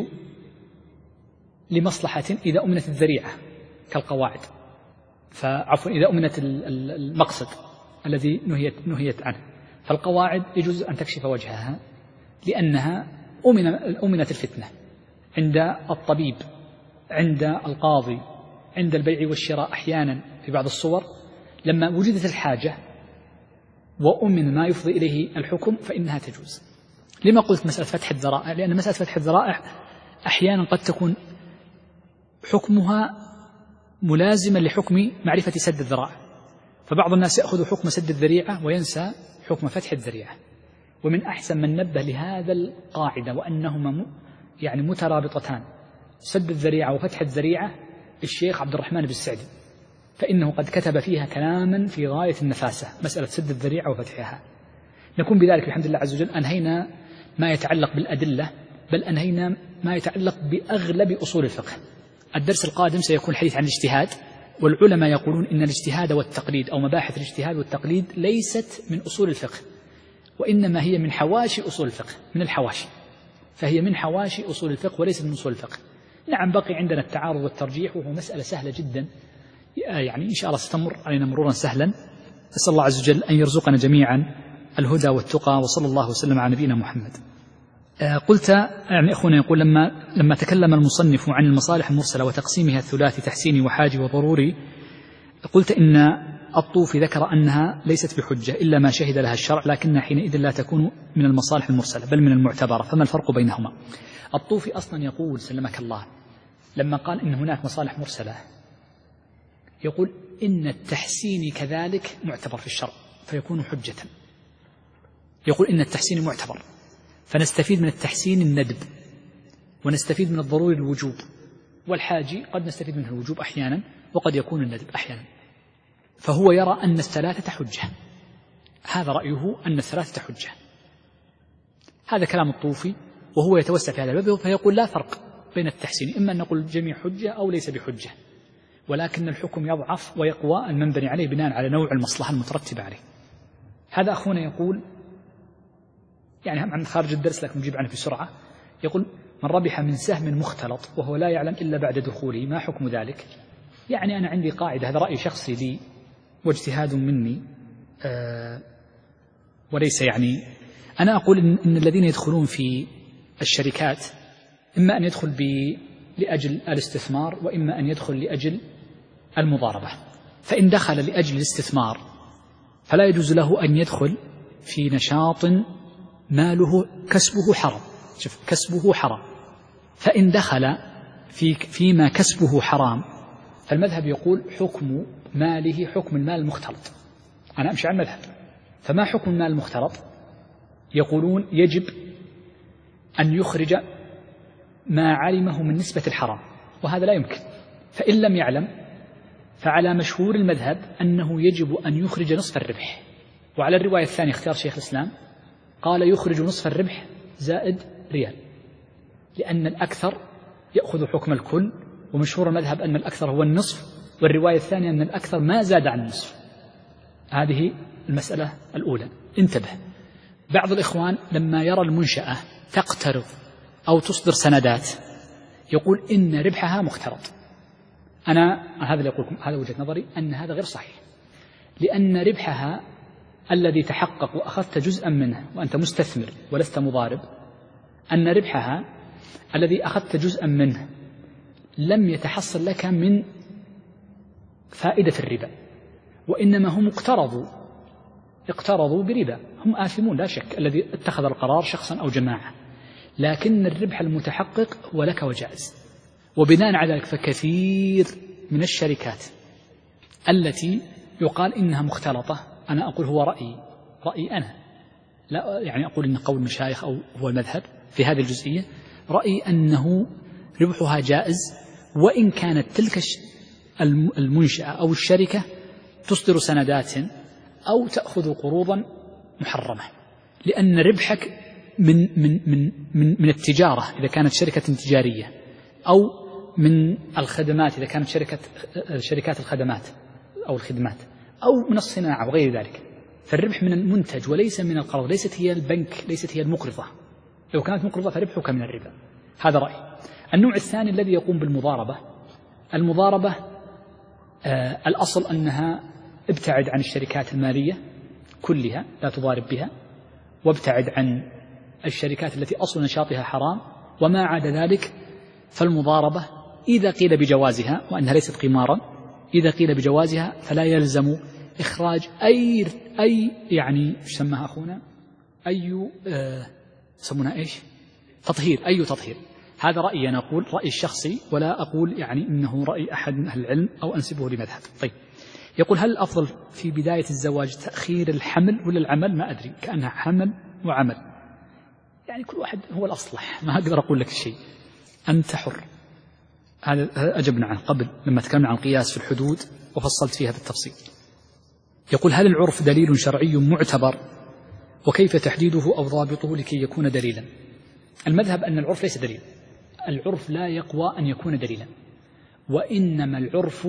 لمصلحة إذا أمنت الذريعة كالقواعد، فعفوا إذا أمنت المقصد الذي نهيت, نهيت عنه، فالقواعد يجوز أن تكشف وجهها لأنها أمنت الفتنة عند الطبيب، عند القاضي، عند البيع والشراء أحيانا في بعض الصور. لما وجدت الحاجة وأمن ما يفضي إليه الحكم فإنها تجوز. لما قلت مسألة فتح الذرائع؟ لأن مسألة فتح الذرائع أحيانا قد تكون حكمها ملازما لحكم معرفة سد الذرائع، فبعض الناس يأخذ حكم سد الذريعة وينسى حكم فتح الذريعة. ومن أحسن من نبه لهذا القاعدة وأنهما يعني مترابطتان، سد الذريعة وفتح الذريعة، الشيخ عبد الرحمن بن السعدي، فإنه قد كتب فيها كلاما في غاية النفاسة، مسألة سد الذريعة وفتحها. نكون بذلك الحمد لله عز وجل أنهينا ما يتعلق بالأدلة، بل أنهينا ما يتعلق بأغلب أصول الفقه. الدرس القادم سيكون الحديث عن الاجتهاد، والعلماء يقولون إن الاجتهاد والتقليد أو مباحث الاجتهاد والتقليد ليست من أصول الفقه، وإنما هي من حواشي أصول الفقه، من الحواشي، فهي من حواشي أصول الفقه وليست من أصول الفقه. نعم، بقي عندنا التعارض والترجيح، وهو مسألة سهلة جدا، يعني إن شاء الله ستمر علينا مرورا سهلا. أسأل الله عز وجل أن يرزقنا جميعا الهدى والتقى، وصلى الله وسلم على نبينا محمد. قلت يعني إخونا يقول لما لما تكلم المصنف عن المصالح المرسلة وتقسيمها الثلاثي تحسيني وحاجي وضروري، قلت إن الطوفي ذكر أنها ليست بحجة إلا ما شهد لها الشرع، لكنها حينئذ لا تكون من المصالح المرسلة بل من المعتبرة. فما الفرق بينهما؟ الطوفي أصلا يقول سلمك الله لما قال إن هناك مصالح مرسلة، يقول إن التحسين كذلك معتبر في الشرع فيكون حجة. يقول إن التحسين معتبر، فنستفيد من التحسين الندب، ونستفيد من الضروري الوجوب، والحاجي قد نستفيد منه الوجوب أحيانا وقد يكون الندب أحيانا. فهو يرى أن الثلاثة حجة، هذا رأيه أن الثلاثة حجة. هذا كلام الطوفي، وهو يتوسع في هذا الباب، فيقول لا فرق بين التحسين، إما أن نقول الجميع حجة أو ليس بحجة، ولكن الحكم يضعف ويقوى المنبني عليه بناء على نوع المصلحة المترتبة عليه. هذا أخونا يقول يعني عن خارج الدرس لكن نجيب عنه بسرعة. يقول من ربح من سهم مختلط وهو لا يعلم إلا بعد دخوله ما حكم ذلك؟ يعني أنا عندي قاعدة، هذا رأي شخصي لي واجتهاد مني آه وليس يعني أنا أقول إن, إن الذين يدخلون في الشركات إما أن يدخل لأجل الاستثمار وإما أن يدخل لأجل المضاربة. فإن دخل لأجل الاستثمار فلا يجوز له أن يدخل في نشاط ماله كسبه حرام. شوف كسبه حرام. فإن دخل في فيما كسبه حرام فالمذهب يقول حكم ماله حكم المال المختلط. أنا أمشي على المذهب. فما حكم المال المختلط؟ يقولون يجب أن يخرج ما علمه من نسبة الحرام، وهذا لا يمكن. فإن لم يعلم فعلى مشهور المذهب أنه يجب أن يخرج نصف الربح. وعلى الرواية الثانية اختيار شيخ الإسلام قال يخرج نصف الربح زائد ريال، لأن الأكثر يأخذ حكم الكل، ومشهور المذهب أن الأكثر هو النصف، والرواية الثانية أن الأكثر ما زاد عن النصف. هذه المسألة الأولى. انتبه، بعض الإخوان لما يرى المنشأة تقترض أو تصدر سندات يقول إن ربحها مختلط. أنا هذا اللي أقول لكم، هذا وجهة نظري أن هذا غير صحيح، لأن ربحها الذي تحقق وأخذت جزءا منه وأنت مستثمر ولست مضارب، أن ربحها الذي أخذت جزءا منه لم يتحصل لك من فائدة الربا، وإنما هم اقترضوا اقترضوا بربا، هم آثمون لا شك، الذي اتخذ القرار شخصا أو جماعة، لكن الربح المتحقق هو لك وجائز. وبناء على ذلك فكثير من الشركات التي يقال إنها مختلطة، أنا أقول هو رأيي رأيي أنا لا يعني أقول إن قول مشايخ أو هو المذهب في هذه الجزئية، رأيي أنه ربحها جائز، وإن كانت تلك المنشأة أو الشركة تصدر سندات أو تأخذ قروضا محرمة، لأن ربحك من من من من من التجارة إذا كانت شركة تجارية، أو من الخدمات إذا كانت شركة شركات الخدمات أو الخدمات، أو من الصناعة وغير ذلك. فالربح من المنتج وليس من القرض، ليست هي البنك، ليست هي المقرضة. لو كانت مقرضة فربحك من الربا. هذا رأي. النوع الثاني الذي يقوم بالمضاربة، المضاربة آه الأصل أنها ابتعد عن الشركات المالية كلها لا تضارب بها، وابتعد عن الشركات التي أصل نشاطها حرام، وما عدا ذلك فالمضاربة إذا قيل بجوازها وأنها ليست قمارا، إذا قيل بجوازها فلا يلزم إخراج أي أي يعني يسمى أخونا أي آه يسمونها إيش تطهير، أي تطهير. هذا رأيي أنا أقول رأيي الشخصي، ولا أقول يعني إنه رأي أحد من أهل العلم أو أنسبه لمذهب. طيب، يقول هل الأفضل في بداية الزواج تأخير الحمل ولا العمل؟ ما أدري، كأنها حمل وعمل، يعني كل واحد هو الأصلح، ما أقدر أقول لك شيء، أنت حر. هذا أجبنا عنه قبل لما تكلمنا عن القياس في الحدود وفصلت فيها بالتفصيل. يقول هل العرف دليل شرعي معتبر، وكيف تحديده أو ضابطه لكي يكون دليلا؟ المذهب أن العرف ليس دليل، العرف لا يقوى أن يكون دليلا، وإنما العرف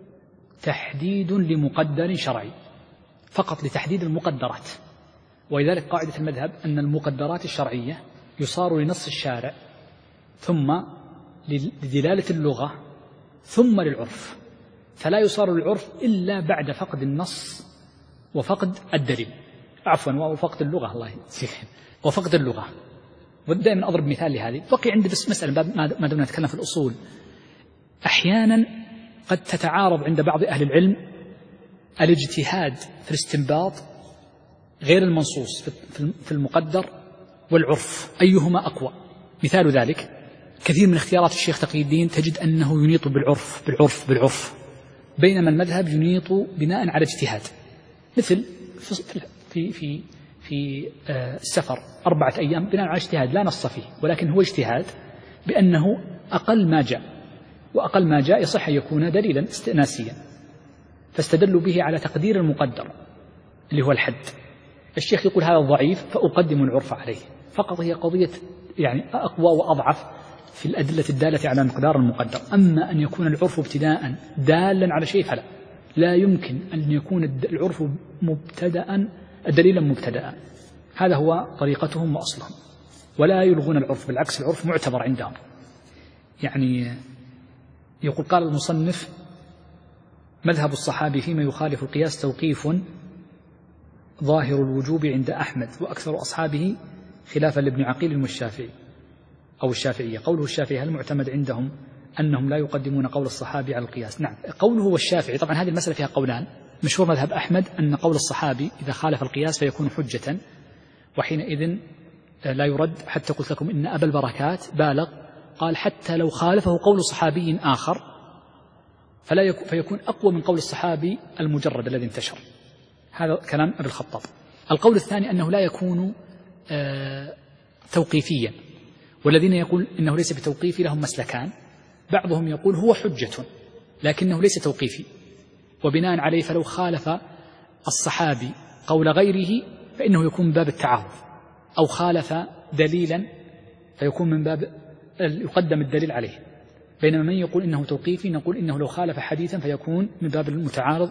تحديد لمقدر شرعي فقط لتحديد المقدرات. ولذلك قاعدة المذهب أن المقدرات الشرعية يصار لنص الشارع ثم لدلالة اللغة ثم للعرف، فلا يصار للعرف إلا بعد فقد النص وفقد الدليل، عفوا وفقد اللغة، الله يسيح وفقد اللغة. ودائما أضرب مثال لهذه. بقي عندي بس مسألة ما دمنا نتكلم في الأصول، أحيانا قد تتعارض عند بعض أهل العلم الاجتهاد في الاستنباط غير المنصوص في المقدر والعرف، أيهما أقوى؟ مثال ذلك كثير من اختيارات الشيخ تقي الدين تجد أنه ينيط بالعرف بالعرف بالعرف، بينما المذهب ينيط بناء على اجتهاد. مثل في في في السفر أربعة أيام بناء على اجتهاد لا نص فيه، ولكن هو اجتهاد بأنه أقل ما جاء، وأقل ما جاء يصح أن يكون دليلا استئناسيا، فاستدلوا به على تقدير المقدر اللي هو الحد. الشيخ يقول هذا ضعيف فأقدم العرف عليه، فقط هي قضية يعني أقوى وأضعف في الأدلة الدالة على مقدار المقدر. أما أن يكون العرف ابتداء دالا على شيء فلا، لا يمكن أن يكون العرف مبتدأ دليلا مبتدأ. هذا هو طريقتهم وأصلهم، ولا يلغون العرف، بالعكس العرف معتبر عندهم. يعني يقول قال المصنف: مذهب الصحابي فيما يخالف القياس توقيف ظاهر الوجوب عند أحمد وأكثر أصحابه خلافا لابن عقيل والشافعي أو الشافعية. قوله الشافعي هل معتمد عندهم أنهم لا يقدمون قول الصحابي على القياس؟ نعم، قوله والشافعي طبعا هذه المسألة فيها قولان. مشهور مذهب أحمد أن قول الصحابي إذا خالف القياس فيكون حجة وحينئذ لا يرد، حتى قلت لكم إن أبا البركات بالغ قال حتى لو خالفه قول صحابي آخر فلا يكون فيكون أقوى من قول الصحابي المجرد الذي انتشر. هذا كلام أبي الخطاب. القول الثاني أنه لا يكون آه توقيفيا، والذين يقول إنه ليس بتوقيفي لهم مسلكان. بعضهم يقول هو حجة لكنه ليس توقيفي، وبناء عليه فلو خالف الصحابي قول غيره فإنه يكون من باب التعارض، أو خالف دليلا فيكون من باب يقدم الدليل عليه. بينما من يقول إنه توقيفي نقول إنه لو خالف حديثا فيكون من باب المتعارض،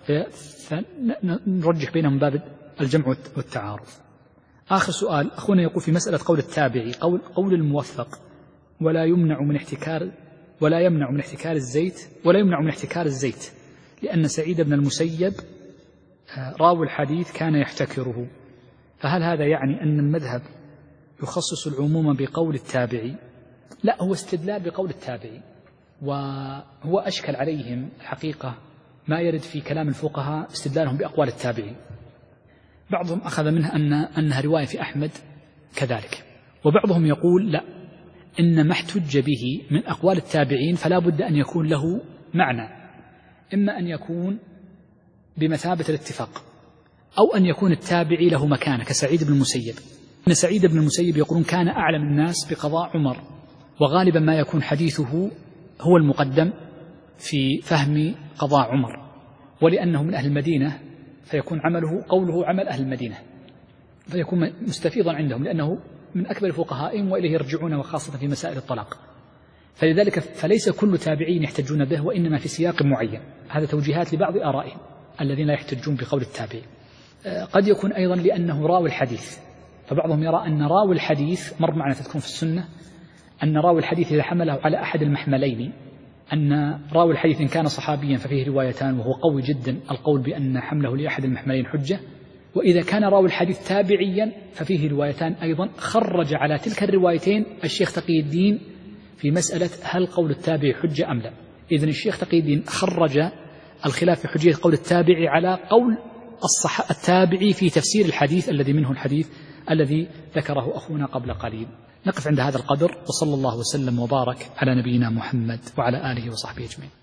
فنرجح بينهم من باب الجمع والتعارض. آخر سؤال أخونا يقول في مسألة قول التابعي قول, قول الموفق ولا يمنع من احتكار ولا يمنع من احتكار الزيت ولا يمنع من احتكار الزيت لأن سعيد بن المسيب راوي الحديث كان يحتكره، فهل هذا يعني أن المذهب يخصص العموم بقول التابعي؟ لا، هو استدلال بقول التابعي، وهو أشكل عليهم الحقيقة ما يرد في كلام الفقهاء استدلالهم بأقوال التابعين. بعضهم أخذ منها أن أنها رواية في أحمد كذلك، وبعضهم يقول لا، إن ما احتج به من أقوال التابعين فلا بد أن يكون له معنى، إما أن يكون بمثابة الاتفاق أو أن يكون التابعي له مكانة كسعيد بن المسيب. إن سعيد بن المسيب يقولون كان أعلم الناس بقضاء عمر، وغالبا ما يكون حديثه هو المقدم في فهم قضاء عمر، ولأنه من أهل المدينة فيكون عمله قوله عمل أهل المدينة، فيكون مستفيضا عندهم لأنه من أكبر فقهائهم وإليه يرجعون، وخاصة في مسائل الطلاق. فلذلك فليس كل تابعين يحتجون به، وإنما في سياق معين. هذا توجيهات لبعض آرائهم الذين لا يحتجون بقول التابعين. قد يكون أيضا لأنه راوي الحديث، فبعضهم يرى أن راوي الحديث مر معنا تكون في السنة أن راوي الحديث إذا حمله على أحد المحملين، أن راوي الحديث إن كان صحابيا ففيه روايتان وهو قوي جدا القول بأن حمله لأحد المحملين حجة، وإذا كان راوي الحديث تابعيا ففيه روايتان أيضا. خرج على تلك الروايتين الشيخ تقي الدين في مسألة هل قول التابع حجة أم لا. إذن الشيخ تقي الدين خرج الخلاف في حجية قول التابع على قول الصح التابعي في تفسير الحديث الذي منه الحديث الذي ذكره أخونا قبل قليل. نقف عند هذا القدر، وصلى الله وسلم وبارك على نبينا محمد وعلى آله وصحبه أجمعين.